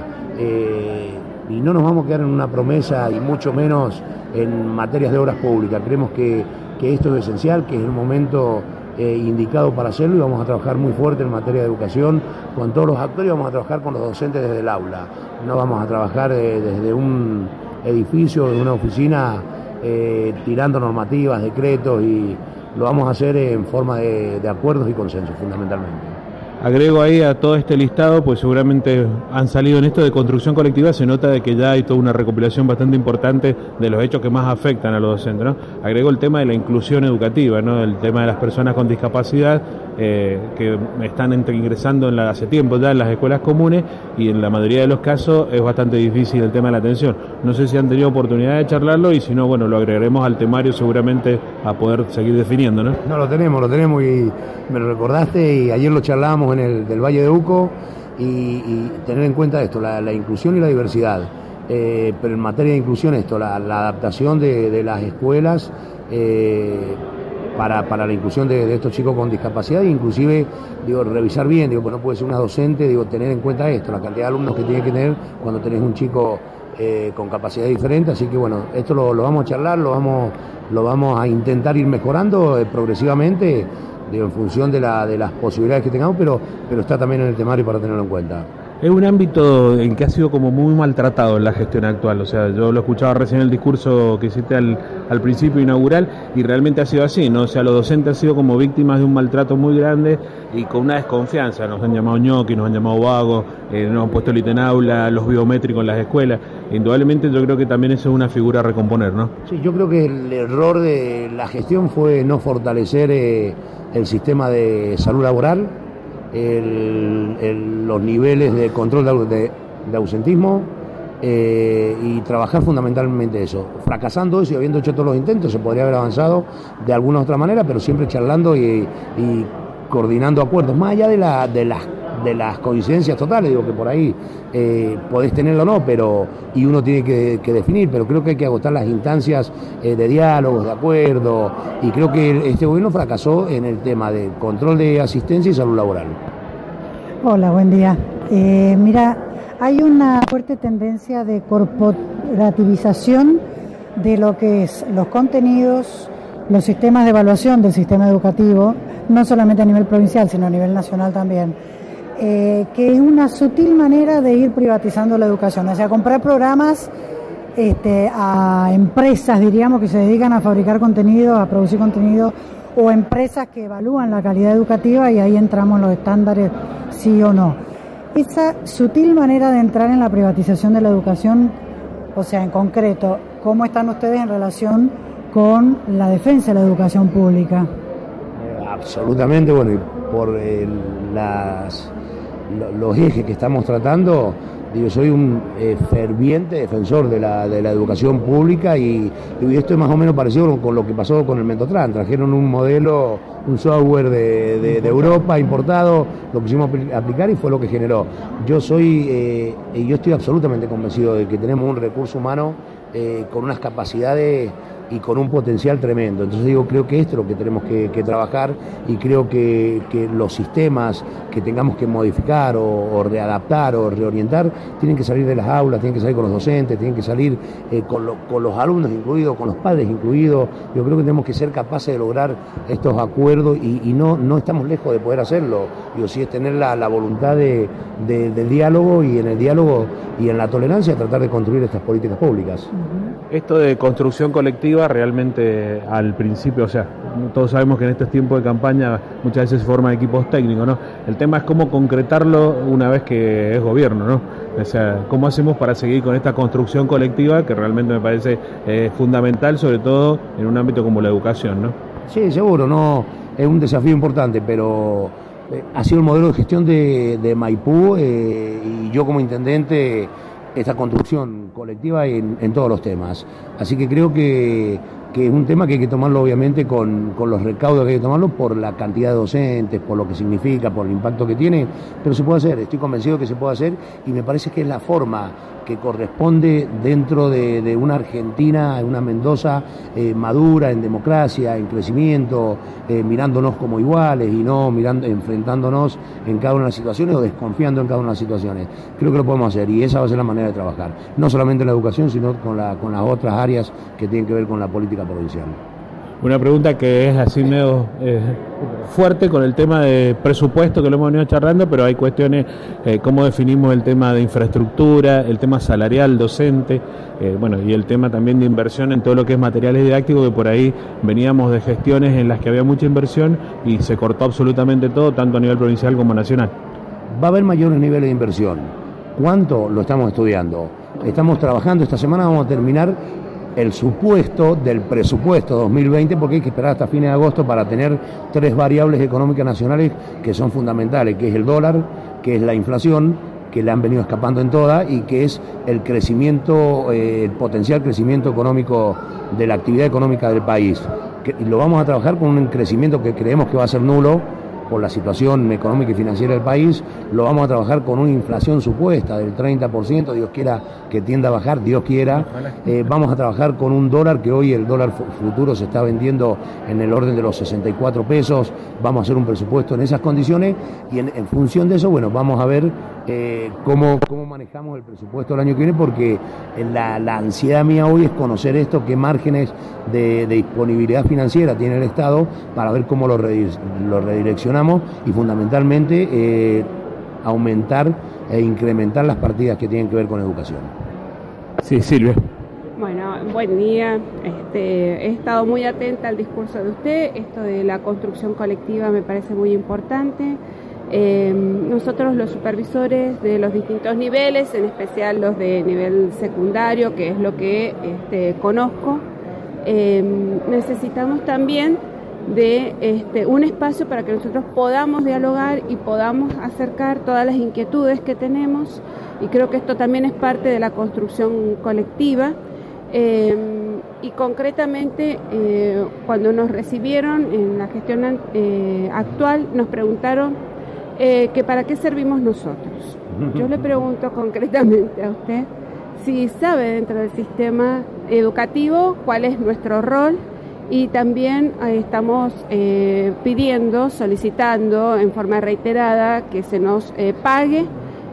eh, y no nos vamos a quedar en una promesa y mucho menos en materias de obras públicas, creemos que, que esto es esencial, que es el momento Eh, indicado para hacerlo, y vamos a trabajar muy fuerte en materia de educación con todos los actores, y vamos a trabajar con los docentes desde el aula, no vamos a trabajar eh, desde un edificio, de una oficina, eh, tirando normativas, decretos, y lo vamos a hacer en forma de, de acuerdos y consensos fundamentalmente. Agrego ahí a todo este listado, pues seguramente han salido en esto de construcción colectiva, se nota de que ya hay toda una recopilación bastante importante de los hechos que más afectan a los docentes, ¿no? Agrego el tema de la inclusión educativa, ¿no? El tema de las personas con discapacidad eh, que están entre, ingresando en la, hace tiempo ya en las escuelas comunes, y en la mayoría de los casos es bastante difícil el tema de la atención. No sé si han tenido oportunidad de charlarlo, y si no, bueno, lo agregaremos al temario seguramente a poder seguir definiendo, ¿no? No, lo tenemos, lo tenemos y me lo recordaste, y ayer lo charlábamos en el del Valle de Uco, y, y tener en cuenta esto, la, la inclusión y la diversidad, eh, pero en materia de inclusión esto, la, la adaptación de, de las escuelas eh, para, para la inclusión de, de estos chicos con discapacidad, e inclusive, digo, revisar bien, digo, pues no puede ser una docente, digo, tener en cuenta esto, la cantidad de alumnos que tiene que tener cuando tenés un chico eh, con capacidad diferente, así que bueno, esto lo, lo vamos a charlar, lo vamos, lo vamos a intentar ir mejorando eh, progresivamente, digo, en función de, la, de las posibilidades que tengamos, pero, pero está también en el temario para tenerlo en cuenta. Es un ámbito en que ha sido como muy maltratado en la gestión actual, o sea, yo lo escuchaba recién en el discurso que hiciste al, al principio inaugural, y realmente ha sido así, ¿no? O sea, los docentes han sido como víctimas de un maltrato muy grande y con una desconfianza, nos han llamado ñoqui, nos han llamado vagos, eh, nos han puesto el ítem aula, los biométricos en las escuelas, indudablemente yo creo que también eso es una figura a recomponer, ¿no? Sí, yo creo que el error de la gestión fue no fortalecer eh, el sistema de salud laboral, El, el, los niveles de control de, de, de ausentismo eh, y trabajar fundamentalmente eso. Fracasando eso y habiendo hecho todos los intentos, se podría haber avanzado de alguna otra manera, pero siempre charlando y, y coordinando acuerdos, más allá de, la, de, las, de las coincidencias totales, digo que por ahí eh, podés tenerlo o no, pero, y uno tiene que, que definir, pero creo que hay que agotar las instancias eh, de diálogos, de acuerdo, y creo que este gobierno fracasó en el tema de control de asistencia y salud laboral. Hola, buen día. Eh, mira, hay una fuerte tendencia de corporativización de lo que es los contenidos, los sistemas de evaluación del sistema educativo, no solamente a nivel provincial, sino a nivel nacional también, eh, que es una sutil manera de ir privatizando la educación, o sea, comprar programas este, a empresas, diríamos, que se dedican a fabricar contenido, a producir contenido, o empresas que evalúan la calidad educativa, y ahí entramos en los estándares, sí o no. Esa sutil manera de entrar en la privatización de la educación, o sea, en concreto, ¿cómo están ustedes en relación con la defensa de la educación pública? Absolutamente, bueno, y por el, las, los ejes que estamos tratando, digo, soy un eh, ferviente defensor de la, de la educación pública, y, y esto es más o menos parecido con, con lo que pasó con el Mentotran. Trajeron un modelo, un software de, de, de Europa importado, lo quisimos aplicar y fue lo que generó. Yo soy, eh, yo estoy absolutamente convencido de que tenemos un recurso humano eh, con unas capacidades y con un potencial tremendo. Entonces digo, creo que esto es lo que tenemos que, que trabajar y creo que, que los sistemas que tengamos que modificar o, o readaptar o reorientar tienen que salir de las aulas, tienen que salir con los docentes, tienen que salir eh, con, lo, con los alumnos incluidos, con los padres incluidos. Yo creo que tenemos que ser capaces de lograr estos acuerdos y, y no, no estamos lejos de poder hacerlo. Yo sí es tener la, la voluntad de, de, del diálogo y en el diálogo y en la tolerancia tratar de construir estas políticas públicas. Esto de construcción colectiva realmente al principio, o sea, todos sabemos que en estos tiempos de campaña muchas veces se forman equipos técnicos, ¿no? El tema es cómo concretarlo una vez que es gobierno, ¿no? O sea, cómo hacemos para seguir con esta construcción colectiva que realmente me parece eh, fundamental, sobre todo en un ámbito como la educación, ¿no? Sí, seguro, no, es un desafío importante, pero eh, ha sido el modelo de gestión de, de Maipú eh, y yo como intendente esta construcción colectiva en, en todos los temas. Así que creo que, que es un tema que hay que tomarlo obviamente con, con los recaudos que hay que tomarlo por la cantidad de docentes, por lo que significa, por el impacto que tiene, pero se puede hacer, estoy convencido que se puede hacer y me parece que es la forma que corresponde dentro de, de una Argentina, una Mendoza eh, madura en democracia, en crecimiento, eh, mirándonos como iguales y no mirando, enfrentándonos en cada una de las situaciones o desconfiando en cada una de las situaciones. Creo que lo podemos hacer y esa va a ser la manera de trabajar, no solamente en la educación, sino con, la, con las otras áreas que tienen que ver con la política provincial. Una pregunta que es así medio eh, fuerte con el tema de presupuesto que lo hemos venido charlando, pero hay cuestiones, eh, cómo definimos el tema de infraestructura, el tema salarial, docente, eh, bueno, y el tema también de inversión en todo lo que es materiales didácticos, que por ahí veníamos de gestiones en las que había mucha inversión y se cortó absolutamente todo, tanto a nivel provincial como nacional. Va a haber mayores niveles de inversión. ¿Cuánto? Lo estamos estudiando. Estamos trabajando, esta semana vamos a terminar el supuesto del presupuesto dos mil veinte, porque hay que esperar hasta fines de agosto para tener tres variables económicas nacionales que son fundamentales, que es el dólar, que es la inflación, que le han venido escapando en todas, y que es el crecimiento, eh, el potencial crecimiento económico de la actividad económica del país. Que, y lo vamos a trabajar con un crecimiento que creemos que va a ser nulo, por la situación económica y financiera del país. Lo vamos a trabajar con una inflación supuesta del treinta por ciento, Dios quiera que tienda a bajar, Dios quiera. Eh, vamos a trabajar con un dólar que hoy el dólar futuro se está vendiendo en el orden de los sesenta y cuatro pesos, vamos a hacer un presupuesto en esas condiciones y en, en función de eso, bueno, vamos a ver eh, cómo, cómo manejamos el presupuesto del año que viene, porque la, la ansiedad mía hoy es conocer esto, qué márgenes de, de disponibilidad financiera tiene el Estado para ver cómo lo, redir, lo redireccionamos y fundamentalmente eh, aumentar e incrementar las partidas que tienen que ver con educación. Sí, Silvia. Bueno, buen día. Este, he estado muy atenta al discurso de usted. Esto de la construcción colectiva me parece muy importante. Eh, nosotros los supervisores de los distintos niveles, en especial los de nivel secundario, que es lo que este, conozco, eh, necesitamos también de este, un espacio para que nosotros podamos dialogar y podamos acercar todas las inquietudes que tenemos, y creo que esto también es parte de la construcción colectiva. Eh, y concretamente eh, cuando nos recibieron en la gestión eh, actual nos preguntaron eh, que para qué servimos nosotros. Yo le pregunto concretamente a usted si sabe dentro del sistema educativo cuál es nuestro rol. Y también eh, estamos eh, pidiendo, solicitando en forma reiterada que se nos eh, pague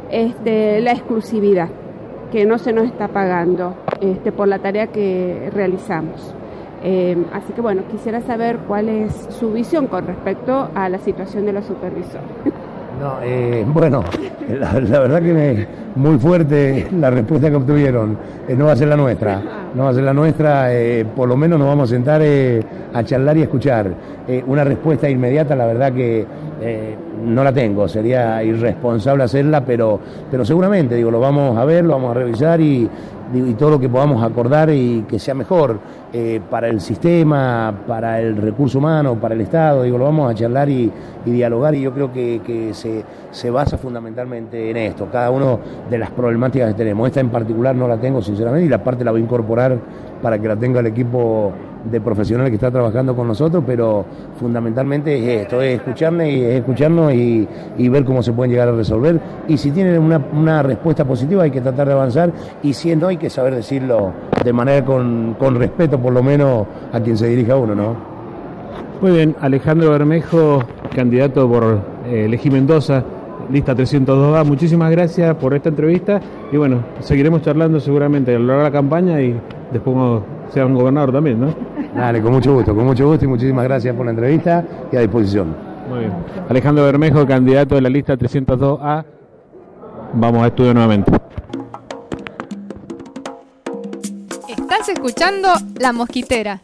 este, la exclusividad, que no se nos está pagando este, por la tarea que realizamos. Eh, así que bueno, quisiera saber cuál es su visión con respecto a la situación de los supervisores. No, eh, bueno, la, la verdad que me, muy fuerte la respuesta que obtuvieron. Eh, no va a ser la nuestra, no va a ser la nuestra, eh, por lo menos nos vamos a sentar eh, a charlar y a escuchar. Eh, una respuesta inmediata, la verdad que eh, no la tengo, sería irresponsable hacerla, pero, pero seguramente, digo, lo vamos a ver, lo vamos a revisar y, y todo lo que podamos acordar y que sea mejor eh, para el sistema, para el recurso humano, para el Estado, digo, lo vamos a charlar y, y dialogar, y yo creo que, que se, se basa fundamentalmente en esto, cada uno de las problemáticas que tenemos. Esta en particular no la tengo sinceramente, y la parte la voy a incorporar para que la tenga el equipo de profesional que está trabajando con nosotros, pero fundamentalmente es esto, es escucharnos y, es escucharnos y, y ver cómo se pueden llegar a resolver. Y si tienen una, una respuesta positiva hay que tratar de avanzar, y si no hay que saber decirlo de manera con, con respeto, por lo menos a quien se dirija uno, ¿no? Muy bien, Alejandro Bermejo, candidato por eh, Elegí Mendoza, lista trescientos dos A, muchísimas gracias por esta entrevista y bueno, seguiremos charlando seguramente a lo largo de la campaña y después cuando sea un gobernador también, ¿no? Dale, con mucho gusto, con mucho gusto y muchísimas gracias por la entrevista y a disposición. Muy bien. Alejandro Bermejo, candidato de la lista trescientos dos A, vamos a estudio nuevamente. Estás escuchando La Mosquitera.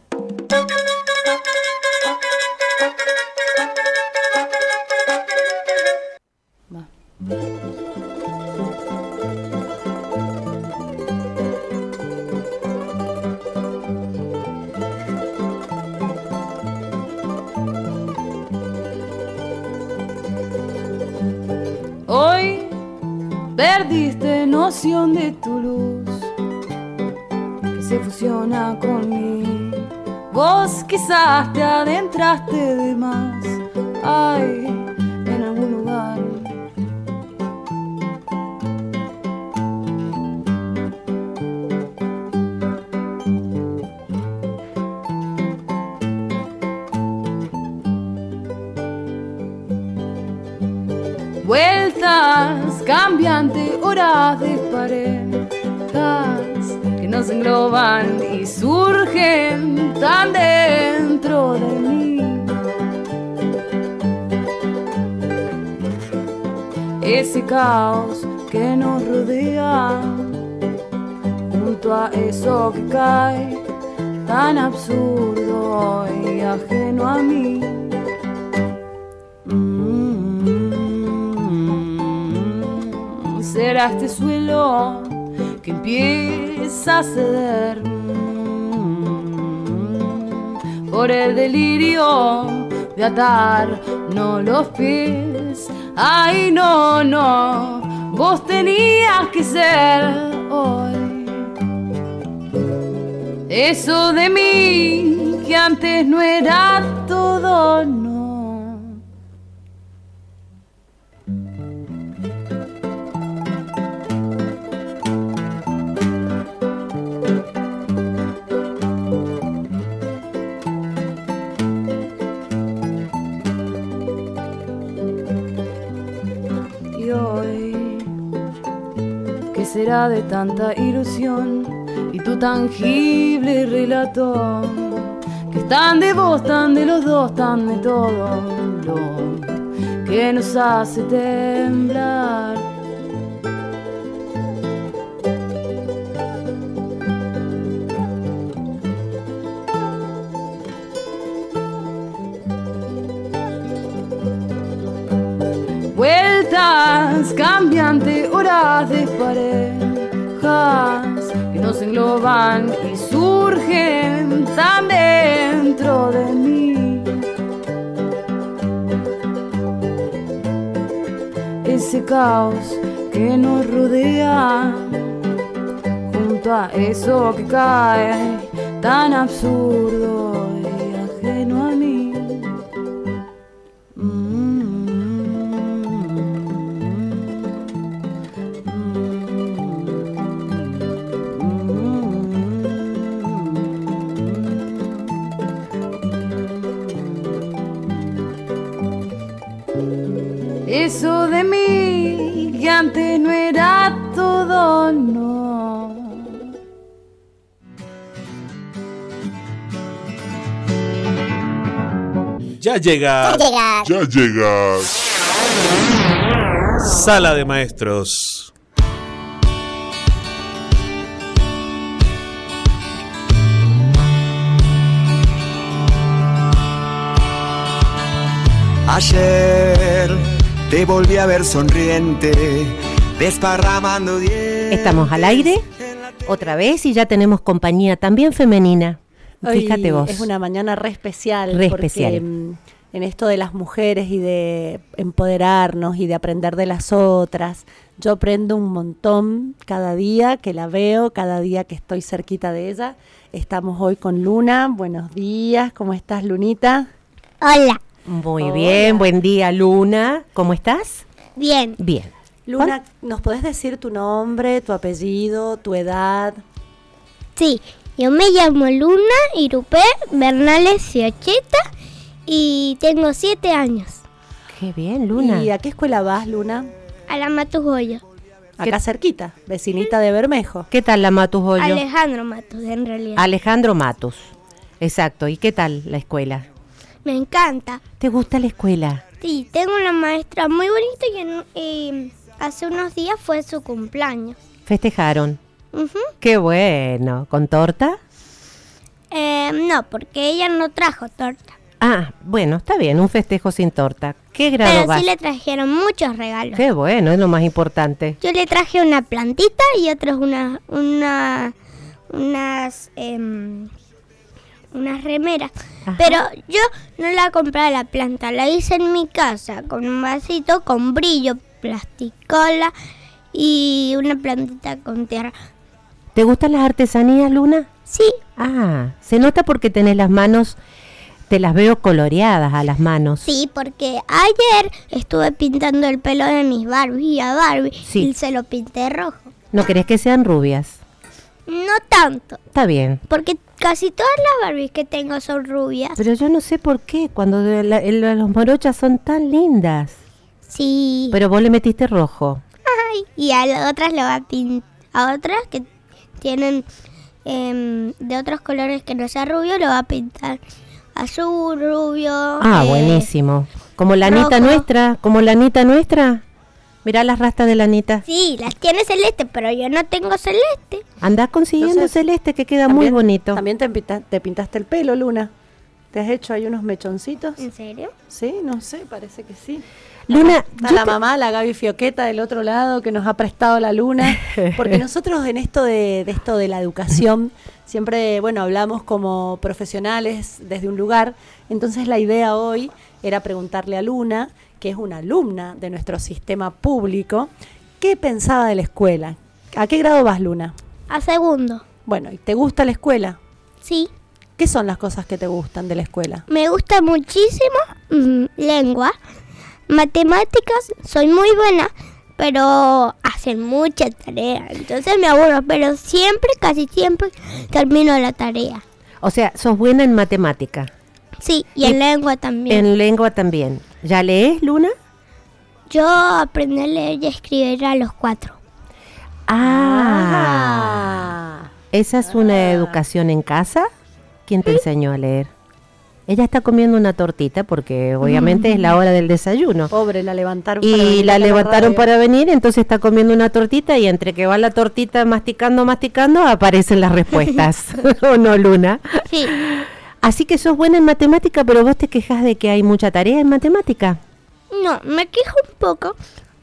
Hoy perdiste noción de tu luz, que se fusiona con mí. Vos quizás te adentraste de más, ay, en algún lugar. Vueltas, cambiante, horas de parejas que nos engloban y surgen tan dentro de mí. Ese caos que nos rodea, junto a eso que cae, tan absurdo y ajeno a mí. Será este suelo que empieza a ceder por el delirio de atarnos los pies. Ay, no, no, vos tenías que ser hoy eso de mí que antes no era todo, no. Será de tanta ilusión y tu tangible relato, que es tan de vos, tan de los dos, tan de todo lo que nos hace temblar. Vueltas, cambiante, horas de parejas que nos engloban y surgen tan dentro de mí. Ese caos que nos rodea, junto a eso que cae, tan absurdo y ajeno a mí. Eso de mí que antes no era todo, no. Ya llega. Ya llega. Ya llega. Sala de Maestros. Ayer te volví a ver sonriente, desparramando diez. Estamos al aire otra vez y ya tenemos compañía también femenina. Hoy Fíjate vos. Es una mañana re especial. Re porque, especial. mm, en esto de las mujeres y de empoderarnos y de aprender de las otras. Yo aprendo un montón cada día que la veo, cada día que estoy cerquita de ella. Estamos hoy con Luna. Buenos días, ¿cómo estás, Lunita? Hola. Muy Hola. bien, buen día, Luna. ¿Cómo estás? Bien. Bien. Luna, ¿nos podés decir tu nombre, tu apellido, tu edad? Sí, yo me llamo Luna Irupé Bernales Ciocheta y tengo siete años. Qué bien, Luna. ¿Y a qué escuela vas, Luna? A la Matus Goyo. Acá cerquita, vecinita de Bermejo. ¿Qué tal la Matus Goyo? Alejandro Matus, en realidad. Alejandro Matus. Exacto. ¿Y qué tal la escuela? Me encanta. ¿Te gusta la escuela? Sí, tengo una maestra muy bonita y en- eh, hace unos días fue su cumpleaños. ¿Festejaron? Ujú. Qué bueno. ¿Con torta? Eh, no, porque ella no trajo torta. Ah, bueno, está bien, un festejo sin torta. ¿Qué grado Pero vas? sí le trajeron muchos regalos. Qué bueno, es lo más importante. Yo le traje una plantita y otros una, una, unas, em, unas remeras. Pero yo no la compré la planta, la hice en mi casa con un vasito con brillo, plasticola y una plantita con tierra. ¿Te gustan las artesanías, Luna? Sí. Ah, se nota porque tenés las manos, te las veo coloreadas a las manos. Sí, porque ayer estuve pintando el pelo de mis Barbies y a Barbie Sí. y se lo pinté rojo. ¿No querés que sean rubias? No tanto, Está bien. porque casi todas las Barbies que tengo son rubias. Pero yo no sé por qué, cuando de la- el- los morochas son tan lindas. Sí. Pero vos le metiste rojo. Ay, y a las otras le va a pintar, a otras que tienen em, de otros colores que no sea rubio, le va a pintar azul, rubio. Ah, eh, buenísimo. Como la Anita rojo. nuestra, como la Anita nuestra. Mirá las rastas de la Anita. Sí, las tiene celeste, pero yo no tengo celeste. Andás consiguiendo Entonces, celeste que queda muy También- bonito. También te, pinta- te pintaste el pelo, Luna. ¿Te has hecho ahí unos mechoncitos? ¿En serio? Sí, no sé, parece que sí. Luna, Está yo la te- mamá, la Gaby Fioqueta del otro lado que nos ha prestado la Luna, porque nosotros en esto de, de esto de la educación siempre, bueno, hablamos como profesionales desde un lugar. Entonces la idea hoy era preguntarle a Luna, que es una alumna de nuestro sistema público, ¿qué pensaba de la escuela? ¿A qué grado vas, Luna? A segundo. Bueno, ¿y te gusta la escuela? Sí. ¿Qué son las cosas que te gustan de la escuela? Me gusta muchísimo mm, lengua. Matemáticas, soy muy buena, pero hacen mucha tarea. Entonces me aburro, pero siempre, casi siempre, termino la tarea. O sea, sos buena en matemática. Sí, y en lengua también. En lengua también. ¿Ya lees, Luna? Yo aprendí a leer y a escribir a los cuatro. Ah. ¿Esa es una educación en casa? ¿Quién te enseñó a leer? Ella está comiendo una tortita porque obviamente es la hora del desayuno. Pobre, la levantaron para Y venir la acá a levantaron radio. para venir, entonces está comiendo una tortita y entre que va la tortita masticando, masticando, aparecen las respuestas. ¿O no, Luna? Sí. Así que sos buena en matemática, pero vos te quejas de que hay mucha tarea en matemática. No, me quejo un poco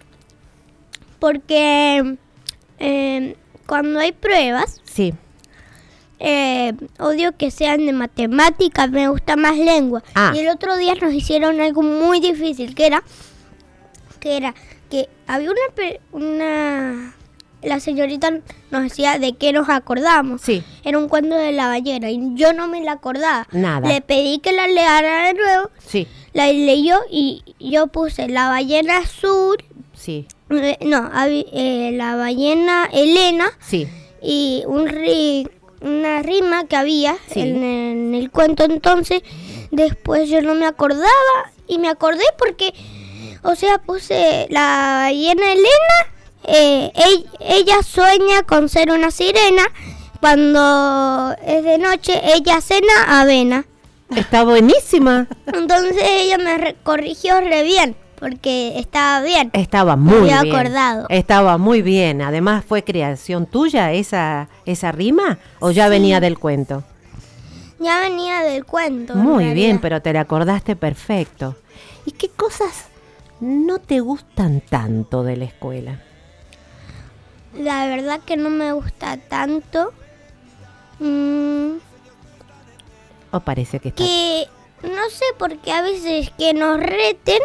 porque eh, cuando hay pruebas, Sí. eh, odio que sean de matemáticas, me gusta más lengua. Ah. Y el otro día nos hicieron algo muy difícil, que era que era que había una pe- una la señorita nos decía de qué nos acordamos. Sí. Era un cuento de la ballena y yo no me la acordaba. Nada. Le pedí que la leyera de nuevo, Sí, la leyó y yo puse la ballena azul, sí, eh, no, habi- eh, la ballena Elena sí. y un ri- una rima que había Sí. en, en el cuento. Entonces después yo no me acordaba y me acordé porque, o sea, puse la ballena Elena, eh, ella, ella sueña con ser una sirena, cuando es de noche ella cena avena. Está buenísima. Entonces ella me re- corrigió re bien porque estaba bien. Estaba Me muy había bien. acordado. Estaba muy bien. Además, ¿fue creación tuya esa, esa rima o ya Sí. venía del cuento? Ya venía del cuento. en Muy realidad. bien, pero te la acordaste perfecto. ¿Y qué cosas no te gustan tanto de la escuela? La verdad que no me gusta tanto. Mm, ¿O parece que está? que no sé, porque a veces que nos reten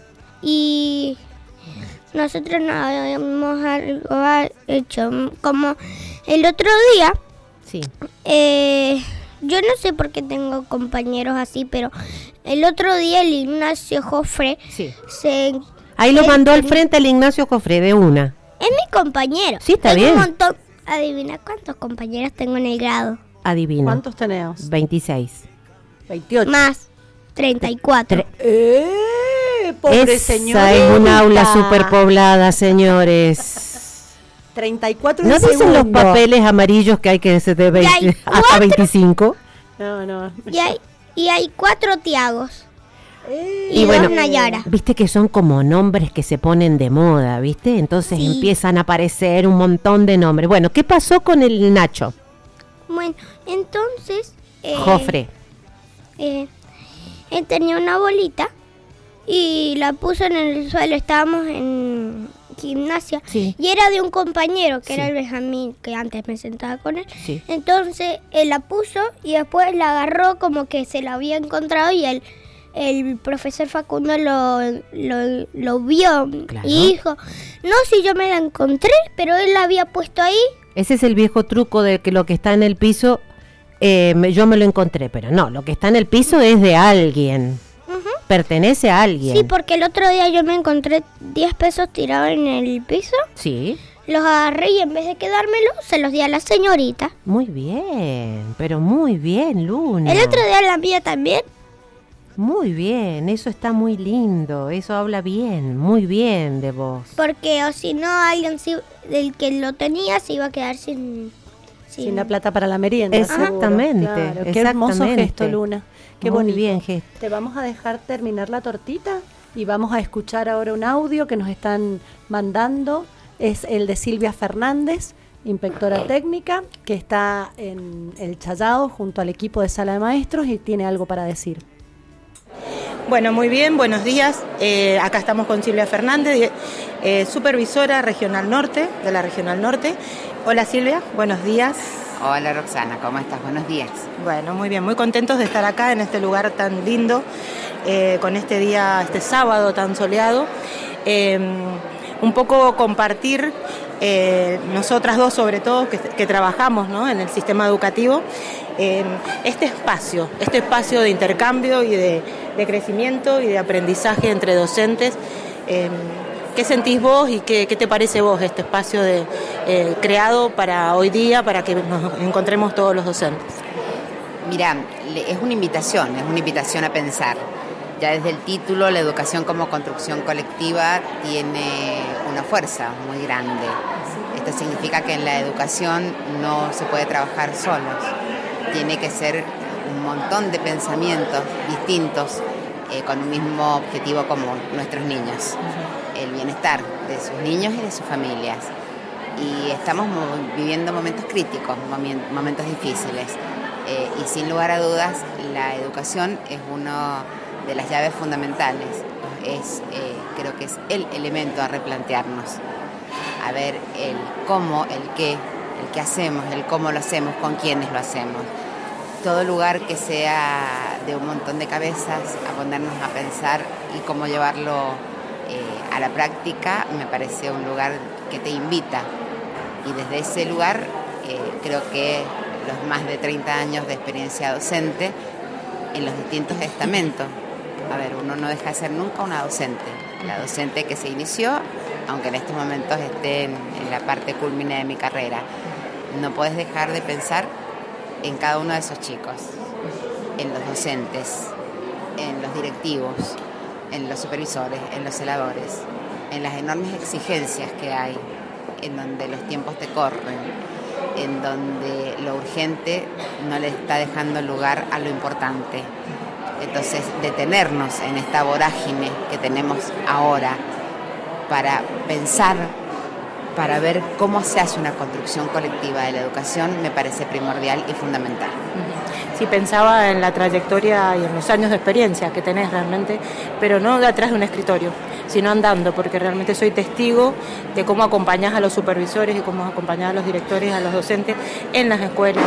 y nosotros no hagamos algo hecho. Como el otro día, sí. eh, yo no sé por qué tengo compañeros así, pero el otro día el Ignacio Jofre sí. se... Ahí lo mandó al frente el Ignacio Jofre, de una. Es mi compañero. Sí, está tengo bien. Un montón. Adivina cuántos compañeros tengo en el grado. Adivina. ¿Cuántos tenemos? veintiséis. veintiocho. Más treinta y cuatro. Tre- ¡Eh! ¡Pobre Esa señorita! es un aula superpoblada, señores. treinta y cuatro ¿No en dicen segundo. los papeles amarillos que hay que ser de veinte, hay hasta cuatro. veinticinco? No, no. Y hay, y hay cuatro Tiagos. Y, Y, bueno, dos Nayara. viste que son como nombres que se ponen de moda, ¿viste? Entonces Sí. empiezan a aparecer un montón de nombres. Bueno, ¿qué pasó con el Nacho? Bueno, entonces... eh, Jofre. eh, él tenía una bolita y la puso en el suelo. Estábamos en gimnasia Sí. y era de un compañero que Sí. era el Benjamín, que antes me sentaba con él. Sí. Entonces él la puso y después la agarró como que se la había encontrado y él, el profesor Facundo lo, lo, lo vio Claro. y dijo, no, si yo me la encontré, pero él la había puesto ahí. Ese es el viejo truco de que lo que está en el piso, eh, me- yo me lo encontré, pero no, lo que está en el piso es de alguien. Ujú. Pertenece a alguien. Sí, porque el otro día yo me encontré diez pesos tirados en el piso, Sí, los agarré y en vez de quedármelos, se los di a la señorita. muy bien, pero muy bien, Luna. El otro día la mía también. Muy bien, eso está muy lindo, eso habla bien, muy bien de vos. Porque o si no, alguien si- del que lo tenía se iba a quedar sin... Sin la plata para la merienda. Exactamente, seguro. Claro, qué hermoso exactamente. gesto, Luna. Qué Muy bonito. bien gesto. Te vamos a dejar terminar la tortita y vamos a escuchar ahora un audio que nos están mandando. Es el de Silvia Fernández, inspectora técnica, que está en el Chayao junto al equipo de Sala de Maestros y tiene algo para decir. Bueno, muy bien, buenos días. Eh, acá estamos con Silvia Fernández, eh, supervisora Regional Norte, de la Regional Norte. Hola Silvia, buenos días. Hola Roxana, ¿cómo estás? Buenos días. Bueno, muy bien, muy contentos de estar acá en este lugar tan lindo, eh, con este día, este sábado tan soleado. Eh, un poco compartir, eh, nosotras dos sobre todo, que, que trabajamos, ¿no?, en el sistema educativo, eh, este espacio, este espacio de intercambio y de, de crecimiento y de aprendizaje entre docentes. Eh, ¿Qué sentís vos y qué, qué te parece vos este espacio de, eh, creado para hoy día, para que nos encontremos todos los docentes? Mira, le- es una invitación, es una invitación a pensar. Ya desde el título, la educación como construcción colectiva tiene una fuerza muy grande. Esto significa que en la educación no se puede trabajar solos. Tiene que ser un montón de pensamientos distintos eh, con un mismo objetivo común, nuestros niños. El bienestar de sus niños y de sus familias. Y estamos mo- viviendo momentos críticos, momen- momentos difíciles. Eh, y sin lugar a dudas, la educación es una de las llaves fundamentales. Es, eh, creo que es el elemento a replantearnos. A ver el cómo, el qué, el qué hacemos, el cómo lo hacemos, con quiénes lo hacemos. Todo lugar que sea de un montón de cabezas, a ponernos a pensar y cómo llevarlo Eh, a la práctica, me parece un lugar que te invita, y desde ese lugar eh, creo que los más de treinta años de experiencia docente en los distintos estamentos, a ver, uno no deja de ser nunca una docente, la docente que se inició, aunque en estos momentos esté en, en la parte culmine de mi carrera, no puedes dejar de pensar en cada uno de esos chicos, en los docentes, en los directivos, en los supervisores, en los celadores, en las enormes exigencias que hay, en donde los tiempos te corren, en donde lo urgente no le está dejando lugar a lo importante. Entonces, detenernos en esta vorágine que tenemos ahora para pensar, para ver cómo se hace una construcción colectiva de la educación, me parece primordial y fundamental. Sí, pensaba en la trayectoria y en los años de experiencia que tenés realmente, pero no de atrás de un escritorio, sino andando, porque realmente soy testigo de cómo acompañás a los supervisores y cómo acompañás a los directores, a los docentes en las escuelas,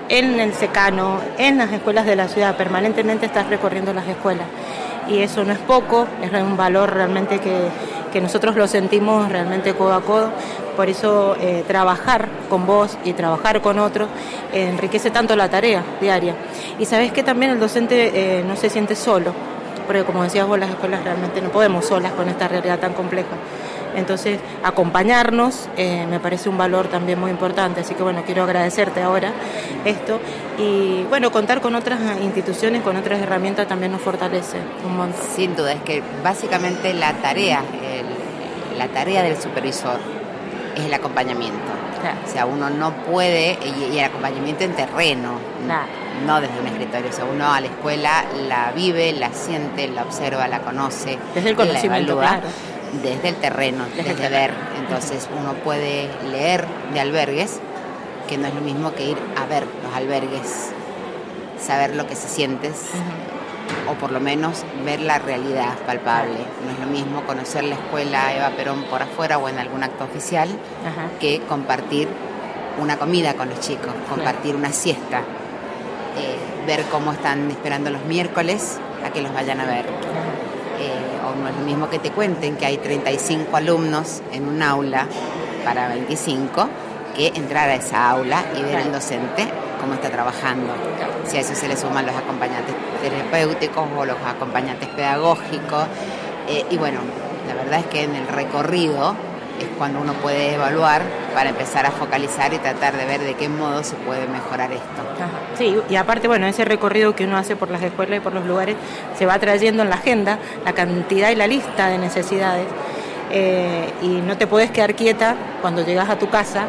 en el secano, en las escuelas de la ciudad, permanentemente estás recorriendo las escuelas. Y eso no es poco, es un valor realmente que, que nosotros lo sentimos realmente codo a codo. Por eso eh, trabajar con vos y trabajar con otros eh, enriquece tanto la tarea diaria. Y sabés que también el docente eh, no se siente solo, porque como decías vos, las escuelas realmente no podemos solas con esta realidad tan compleja. Entonces, acompañarnos eh, me parece un valor también muy importante, así que bueno, quiero agradecerte ahora esto y bueno, contar con otras instituciones, con otras herramientas también nos fortalece un montón. Sin duda, es que básicamente la tarea, el, la tarea del supervisor es el acompañamiento. Claro. O sea, uno no puede, y, y el acompañamiento en terreno, claro. no desde un escritorio, o sea, uno a la escuela la vive, la siente, la observa, la conoce, desde el conocimiento, la evalúa, claro. desde el terreno, desde, desde ver. Entonces uno puede leer de albergues, que no es lo mismo que ir a ver los albergues, saber lo que se sientes, uh-huh. o por lo menos ver la realidad palpable. No es lo mismo conocer la escuela Eva Perón por afuera o en algún acto oficial, uh-huh. que compartir una comida con los chicos, compartir uh-huh. una siesta, eh, ver cómo están esperando los miércoles a que los vayan a ver. Uh-huh. Eh, o no es lo mismo que te cuenten que hay treinta y cinco alumnos en un aula para veinticinco, que entrar a esa aula y ver al docente cómo está trabajando. Si a eso se le suman los acompañantes terapéuticos o los acompañantes pedagógicos. Eh, y bueno, la verdad es que en el recorrido es cuando uno puede evaluar para empezar a focalizar y tratar de ver de qué modo se puede mejorar esto. Ajá. Sí, y aparte, bueno, ese recorrido que uno hace por las escuelas y por los lugares se va trayendo en la agenda la cantidad y la lista de necesidades. Eh, y no te puedes quedar quieta cuando llegas a tu casa,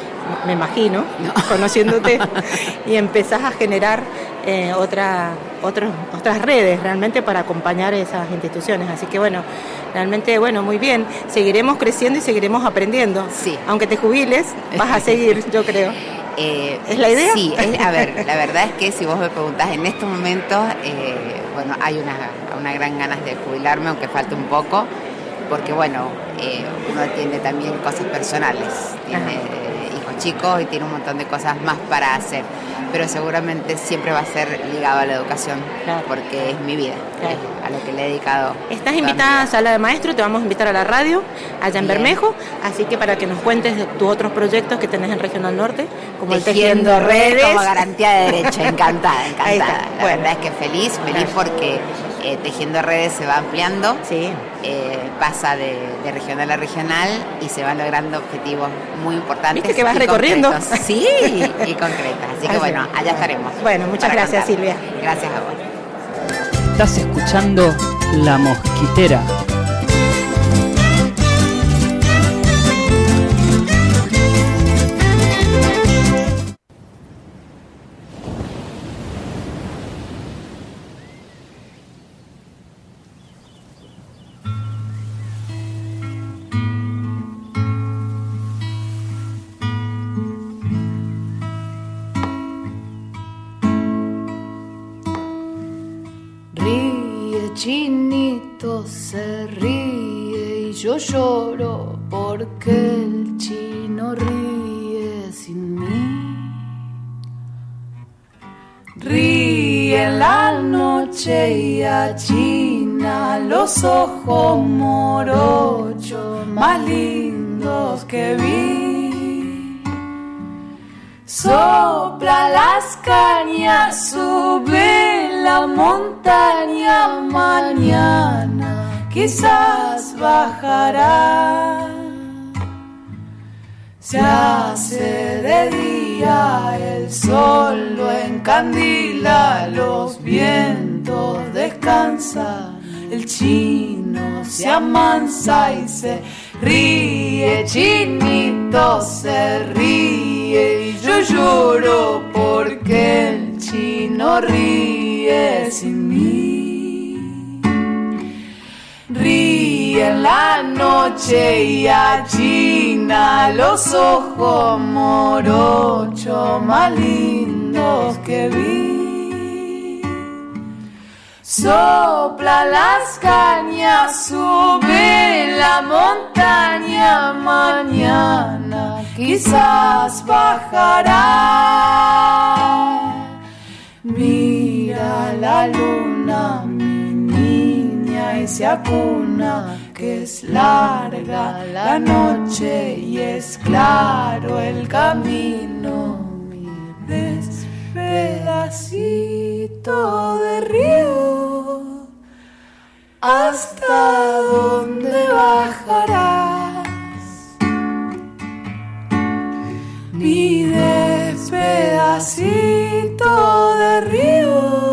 me imagino, no. conociéndote, y empezás a generar eh, otra, otros, otras redes realmente para acompañar esas instituciones. Así que bueno, realmente, bueno, muy bien. Seguiremos creciendo y seguiremos aprendiendo. Sí. Aunque te jubiles, vas a seguir, yo creo. Eh, ¿Es la idea? Sí, es, a ver, la verdad es que si vos me preguntás en estos momentos, eh, bueno, hay una, una gran ganas de jubilarme, aunque falte un poco, porque bueno, eh, uno tiene también cosas personales, tiene eh, hijos chicos y tiene un montón de cosas más para hacer, pero seguramente siempre va a ser ligado a la educación, claro. porque es mi vida, claro. es a lo que le he dedicado. Estás invitada a Sala de Maestros, te vamos a invitar a la radio, allá en Bien. Bermejo, así que para que nos cuentes de tus otros proyectos que tenés en Regional Norte, como Tejiendo el Tejiendo Redes. Como garantía de derecho, encantada, encantada. La bueno. verdad es que feliz, feliz claro. porque eh, Tejiendo Redes se va ampliando, sí. eh, pasa de, de regional a regional y se van logrando objetivos muy importantes. ¿Viste que vas recorriendo? Concretos. Sí, y concretas. Así que bueno, allá estaremos. Bueno, muchas gracias, contar. Silvia. Gracias a vos. Estás escuchando La Mosquitera. Chinito se ríe y yo lloro porque el chino ríe sin mí. Ríe en la noche y achina los ojos morochos más lindos que vi. Sopla las cañas, sube la montaña, mañana quizás bajará. Se hace de día, el sol lo encandila, los vientos descansan, el chino se amansa y se ríe, chinito se ríe y yo lloro porque el chino ríe sin mí. Ríe en la noche y achina los ojos morochos más lindos que vi. Sopla las cañas, sube la montaña, mañana quizás bajará. Mira la luna, mi niña, y se acuna, que es larga la noche y es claro el camino. Mi despedacito de río, ¿hasta dónde bajarás? Mi despedacito de río.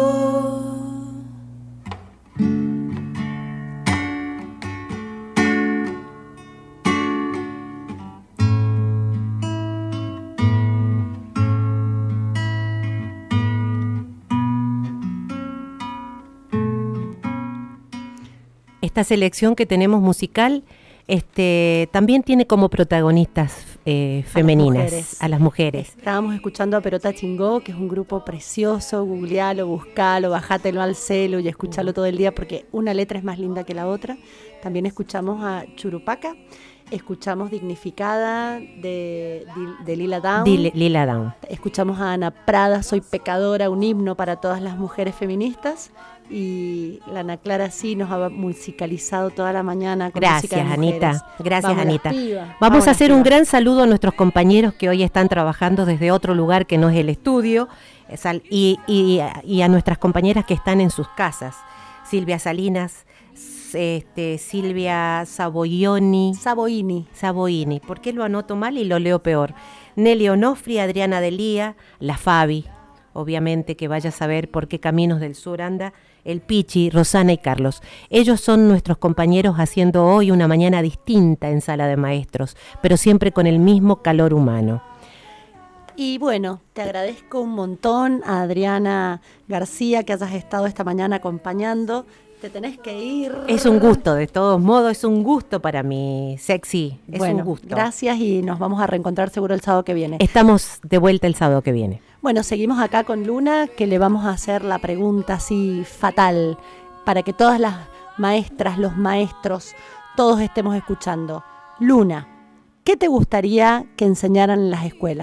Esta selección que tenemos musical este, también tiene como protagonistas eh, femeninas, a las mujeres. Estábamos escuchando a Perota Chingó, que es un grupo precioso, googlealo, buscalo, bajátelo al celu y escuchalo todo el día porque una letra es más linda que la otra. También escuchamos a Churupaca, escuchamos Dignificada de, de, de Lila Down. Dile, Lila Down. Escuchamos a Ana Prada, Soy Pecadora, un himno para todas las mujeres feministas. Y la Ana Clara sí nos ha musicalizado toda la mañana con música de Gracias, mujeres. Anita. Gracias, Vamos Anita. las pibas, Vamos, vamos a las hacer un pibas. gran saludo a nuestros compañeros que hoy están trabajando desde otro lugar que no es el estudio, es al- y, y- y a nuestras compañeras que están en sus casas. Silvia Salinas, este, Silvia Saboioni. Saboini. Saboini. ¿Por qué lo anoto mal y lo leo peor? Nelly Onofri, Adriana Delía, la Fabi, obviamente que vaya a saber por qué caminos del sur anda, el Pichi, Rosana y Carlos. Ellos son nuestros compañeros haciendo hoy una mañana distinta en Sala de Maestros, pero siempre con el mismo calor humano. Y bueno, te agradezco un montón a Adriana García que hayas estado esta mañana acompañando. Te tenés que ir. Es un gusto, de todos modos, es un gusto para mí, Sexy, es bueno, un gusto. gracias y nos vamos a reencontrar seguro el sábado que viene. Estamos de vuelta el sábado que viene. Bueno, seguimos acá con Luna, que le vamos a hacer la pregunta así fatal, para que todas las maestras, los maestros, todos estemos escuchando. Luna, ¿qué te gustaría que enseñaran en las escuelas?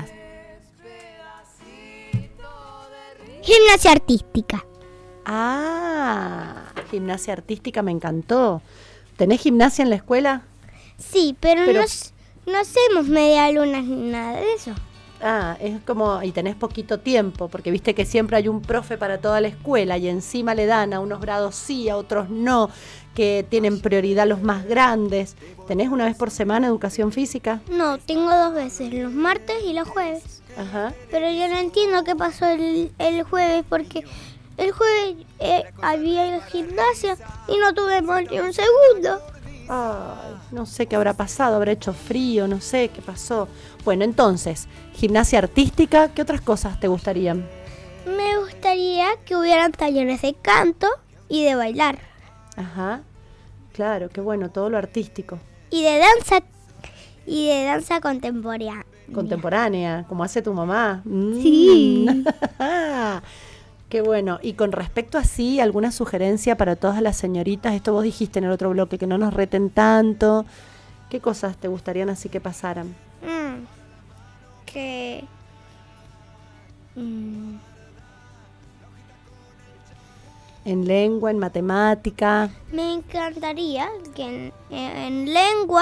Gimnasia artística. Ah, gimnasia artística me encantó. ¿Tenés gimnasia en la escuela? Sí, pero, Pero- no, s- no hacemos media lunas ni nada de eso. Ah, es como, y tenés poquito tiempo, porque viste que siempre hay un profe para toda la escuela y encima le dan a unos grados sí, a otros no, que tienen prioridad los más grandes. ¿Tenés una vez por semana educación física? No, tengo dos veces, los martes y los jueves. Ajá. Pero yo no entiendo qué pasó el, el jueves, porque el jueves eh, había gimnasia y no tuvimos ni un segundo. Ay, no sé qué habrá pasado, habrá hecho frío, no sé qué pasó. Bueno, entonces, gimnasia artística, ¿qué otras cosas te gustarían? Me gustaría que hubieran talleres de canto y de bailar. Ajá, claro, qué bueno, todo lo artístico. Y de danza y de danza contemporánea. Contemporánea, como hace tu mamá. Mm. Sí. Qué bueno. Y con respecto a sí, ¿alguna sugerencia para todas las señoritas? Esto vos dijiste en el otro bloque, que no nos reten tanto. ¿Qué cosas te gustarían así que pasaran? Mm, que... mm, En lengua, en matemática. me encantaría que en, en lengua...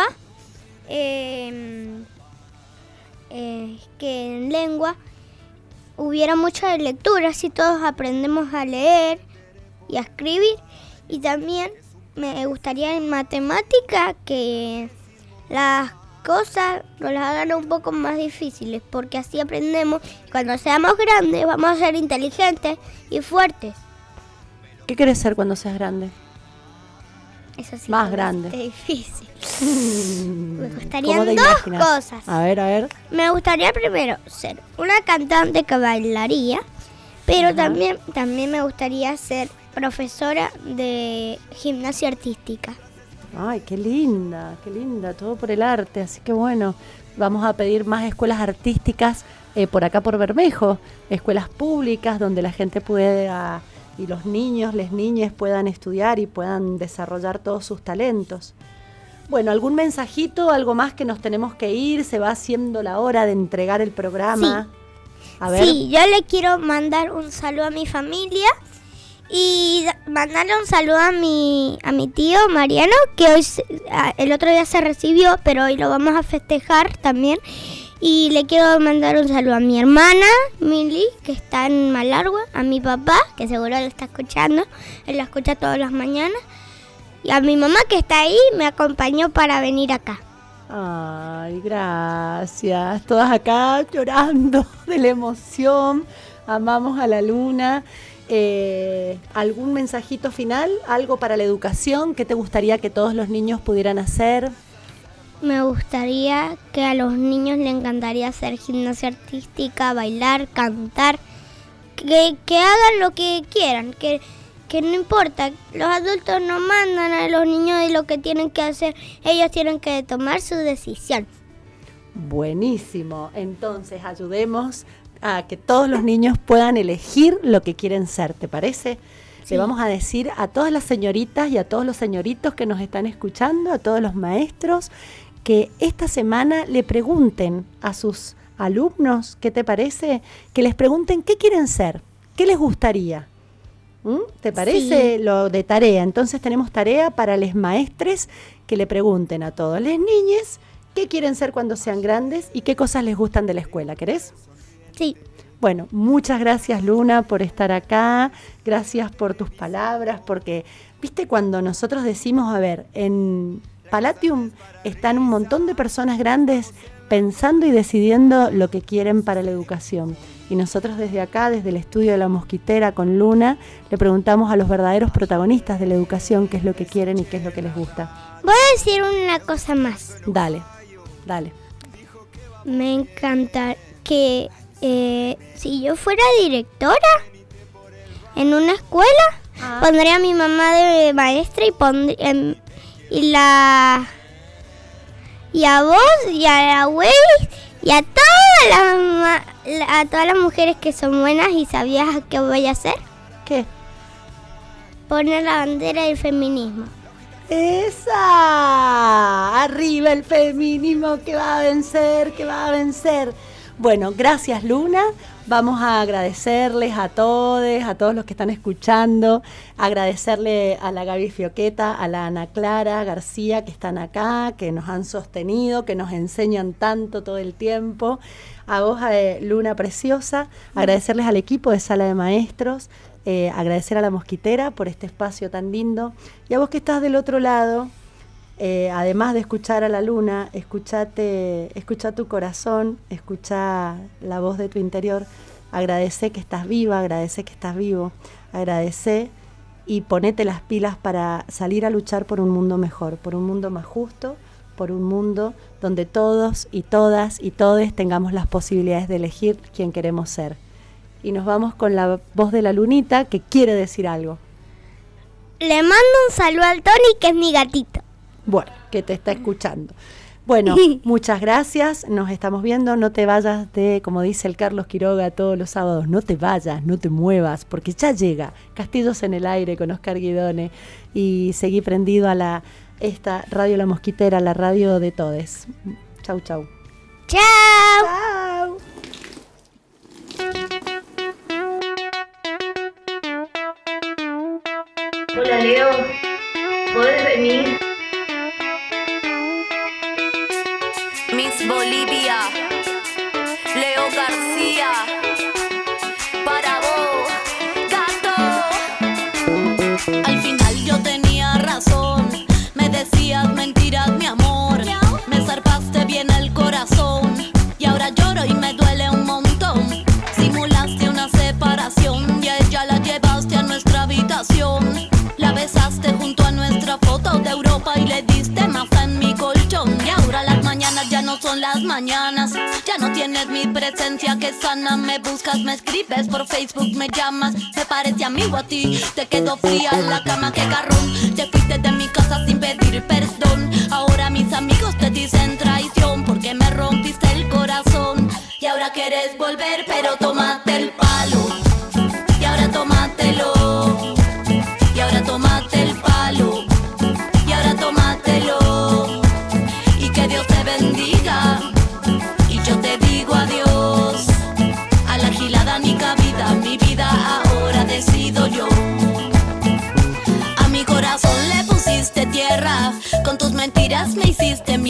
em, eh, que en lengua hubiera mucha lectura, así todos aprendemos a leer y a escribir. Y también me gustaría en matemática que las cosas nos las hagan un poco más difíciles, porque así aprendemos y cuando seamos grandes vamos a ser inteligentes y fuertes. ¿Qué querés ser cuando seas grande? Eso sí Más que grande. Es difícil. Me ¿Cómo gustarían te dos imaginas? cosas. A ver, a ver. Me gustaría primero ser una cantante que bailaría, pero Ajá. también, también me gustaría ser profesora de gimnasia artística. Ay, qué linda, qué linda, todo por el arte. Así que bueno, vamos a pedir más escuelas artísticas eh, por acá por Bermejo, escuelas públicas donde la gente pueda y los niños, las niñas puedan estudiar y puedan desarrollar todos sus talentos. Bueno, ¿algún mensajito, algo más que nos tenemos que ir? Se va haciendo la hora de entregar el programa. Sí. A ver. Sí, yo le quiero mandar un saludo a mi familia y mandarle un saludo a mi a mi tío Mariano, que hoy se- a- el otro día se recibió, pero hoy lo vamos a festejar también. Y le quiero mandar un saludo a mi hermana Mili, que está en Malargüe, a mi papá, que seguro lo está escuchando, él lo escucha todas las mañanas, y a mi mamá, que está ahí, me acompañó para venir acá. Ay, gracias. Todas acá llorando de la emoción. Amamos a la Luna. Eh, ¿Algún mensajito final? ¿Algo para la educación? ¿Qué te gustaría que todos los niños pudieran hacer? Me gustaría que a los niños les encantaría hacer gimnasia artística, bailar, cantar, que, que hagan lo que quieran, que, que no importa, los adultos no mandan a los niños de lo que tienen que hacer, ellos tienen que tomar su decisión. Buenísimo. Entonces ayudemos a que todos los niños puedan elegir lo que quieren ser, ¿te parece? Sí. Le vamos a decir a todas las señoritas y a todos los señoritos que nos están escuchando, a todos los maestros, que esta semana le pregunten a sus alumnos, ¿qué te parece? Que les pregunten qué quieren ser, qué les gustaría. ¿Mm? ¿Te parece Sí. lo de tarea? Entonces tenemos tarea para los maestres que le pregunten a todos los niños qué quieren ser cuando sean grandes y qué cosas les gustan de la escuela. ¿Querés? Sí. Bueno, muchas gracias Luna por estar acá, gracias por tus palabras, porque, viste, cuando nosotros decimos, a ver, en Palatium están un montón de personas grandes pensando y decidiendo lo que quieren para la educación. Y nosotros desde acá, desde el estudio de La Mosquitera con Luna, le preguntamos a los verdaderos protagonistas de la educación qué es lo que quieren y qué es lo que les gusta. Voy a decir una cosa más. Dale, dale. Me encanta que eh, si yo fuera directora en una escuela, Ah. pondría a mi mamá de maestra y pondría em, y la y a vos y a la Wey y a todas las ma- la- a todas las mujeres que son buenas. ¿Y sabías qué voy a hacer? ¿Qué? Poner la bandera del feminismo. ¡Esa! Arriba el feminismo que va a vencer, que va a vencer. Bueno, gracias Luna. Vamos a agradecerles a todos, a todos los que están escuchando, agradecerle a la Gaby Fioqueta, a la Ana Clara García que están acá, que nos han sostenido, que nos enseñan tanto todo el tiempo. A vos, eh, Luna Preciosa, agradecerles al equipo de Sala de Maestros, eh, agradecer a La Mosquitera por este espacio tan lindo. Y a vos que estás del otro lado, eh, además de escuchar a la Luna, escuchate, escucha tu corazón, escucha la voz de tu interior, agradece que estás viva, agradece que estás vivo, agradece y ponete las pilas para salir a luchar por un mundo mejor, por un mundo más justo, por un mundo donde todos y todas y todes tengamos las posibilidades de elegir quién queremos ser. Y nos vamos con la voz de la Lunita, que quiere decir algo. Le mando un saludo al Tony, que es mi gatito. Bueno, que te está escuchando. Bueno, muchas gracias, nos estamos viendo, no te vayas de, como dice el Carlos Quiroga todos los sábados, no te vayas, no te muevas, porque ya llega Castillos en el Aire con Oscar Guidone y seguí prendido a la esta Radio La Mosquitera, la radio de todes. Chau, chau. ¡Chao! ¡Chao! Hola Leo, ¿podés venir? Miss Bolivia, Leo García, para vos, gato. Al final yo tenía razón, me decías mentiras, mi amor. Me zarpaste bien el corazón y ahora lloro y me duele un montón. Simulaste una separación y a ella la llevaste a nuestra habitación. La besaste junto a nuestra foto de Europa y le diste más en mi colchón. Y ahora las mañanas ya no son las mañanas, ya no tienes mi presencia que sana. Me buscas, me escribes por Facebook, me llamas, me parece amigo a ti. Te quedó fría en la cama, que carrón. Te fuiste de mi casa sin pedir perdón. Ahora mis amigos te dicen traición porque me rompiste el corazón. Y ahora quieres volver pero tómate el palo, y ahora tómatelo.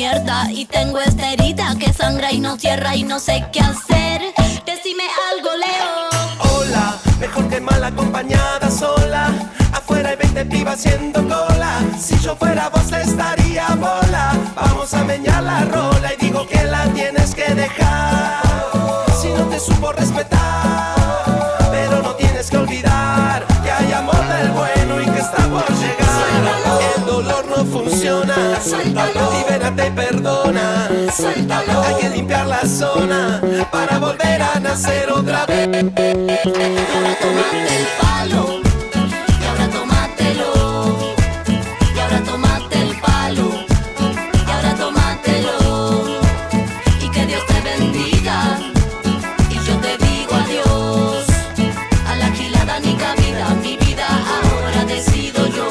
mierda y tengo esta herida que sangra y no cierra y no sé qué hacer. Decime algo, Leo. Hola, mejor que mal acompañada sola. Afuera hay veinte pibas haciendo cola. Si yo fuera vos estaría bola. Vamos a meñar la rola y digo que la tienes que dejar. Si no te supo respetar, pero no tienes que olvidar que hay amor del bueno y que está por llegar. El dolor no funciona, suéltalo, libérate y perdona. Suéltalo, hay que limpiar la zona para volver a nacer otra vez. Y ahora tomate el palo, y ahora tómatelo, y ahora tomate el palo, y ahora tómatelo, y que Dios te bendiga, y yo te digo adiós, a la gilada ni cabida, mi vida ahora decido yo.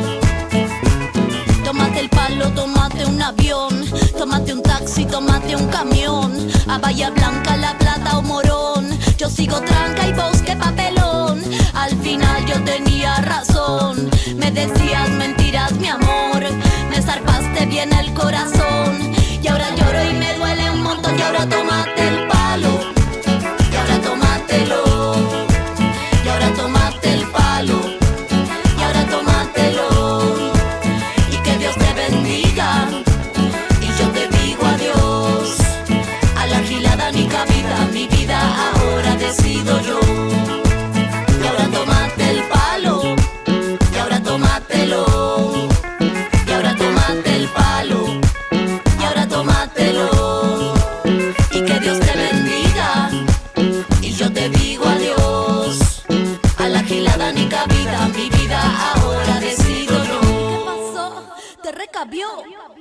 Tómate el palo, tómate un avión, tómate un taxi, tómate un camión, a Bahía Blanca, La Plata o Morón. Yo sigo tranca y vos qué papelón. Al final yo tenía razón. Me decías mentiras, mi amor. Me zarpaste bien el corazón. Y ahora lloro y me duele un montón. Y ahora tómate el palo, y ahora tómatelo, y ahora tómate el palo, y ahora tómatelo, y que Dios te bendiga, y yo te digo adiós, a la gilada ni cabida, mi vida ahora decido yo. Y ahora tómate el palo, y ahora tómatelo, y ahora tómate el palo, y ahora tómatelo, y que Dios te bendiga, y yo te digo adiós, a la gilada ni cabida, mi vida ahora decido yo. ¿Qué pasó? ¿Te recabió?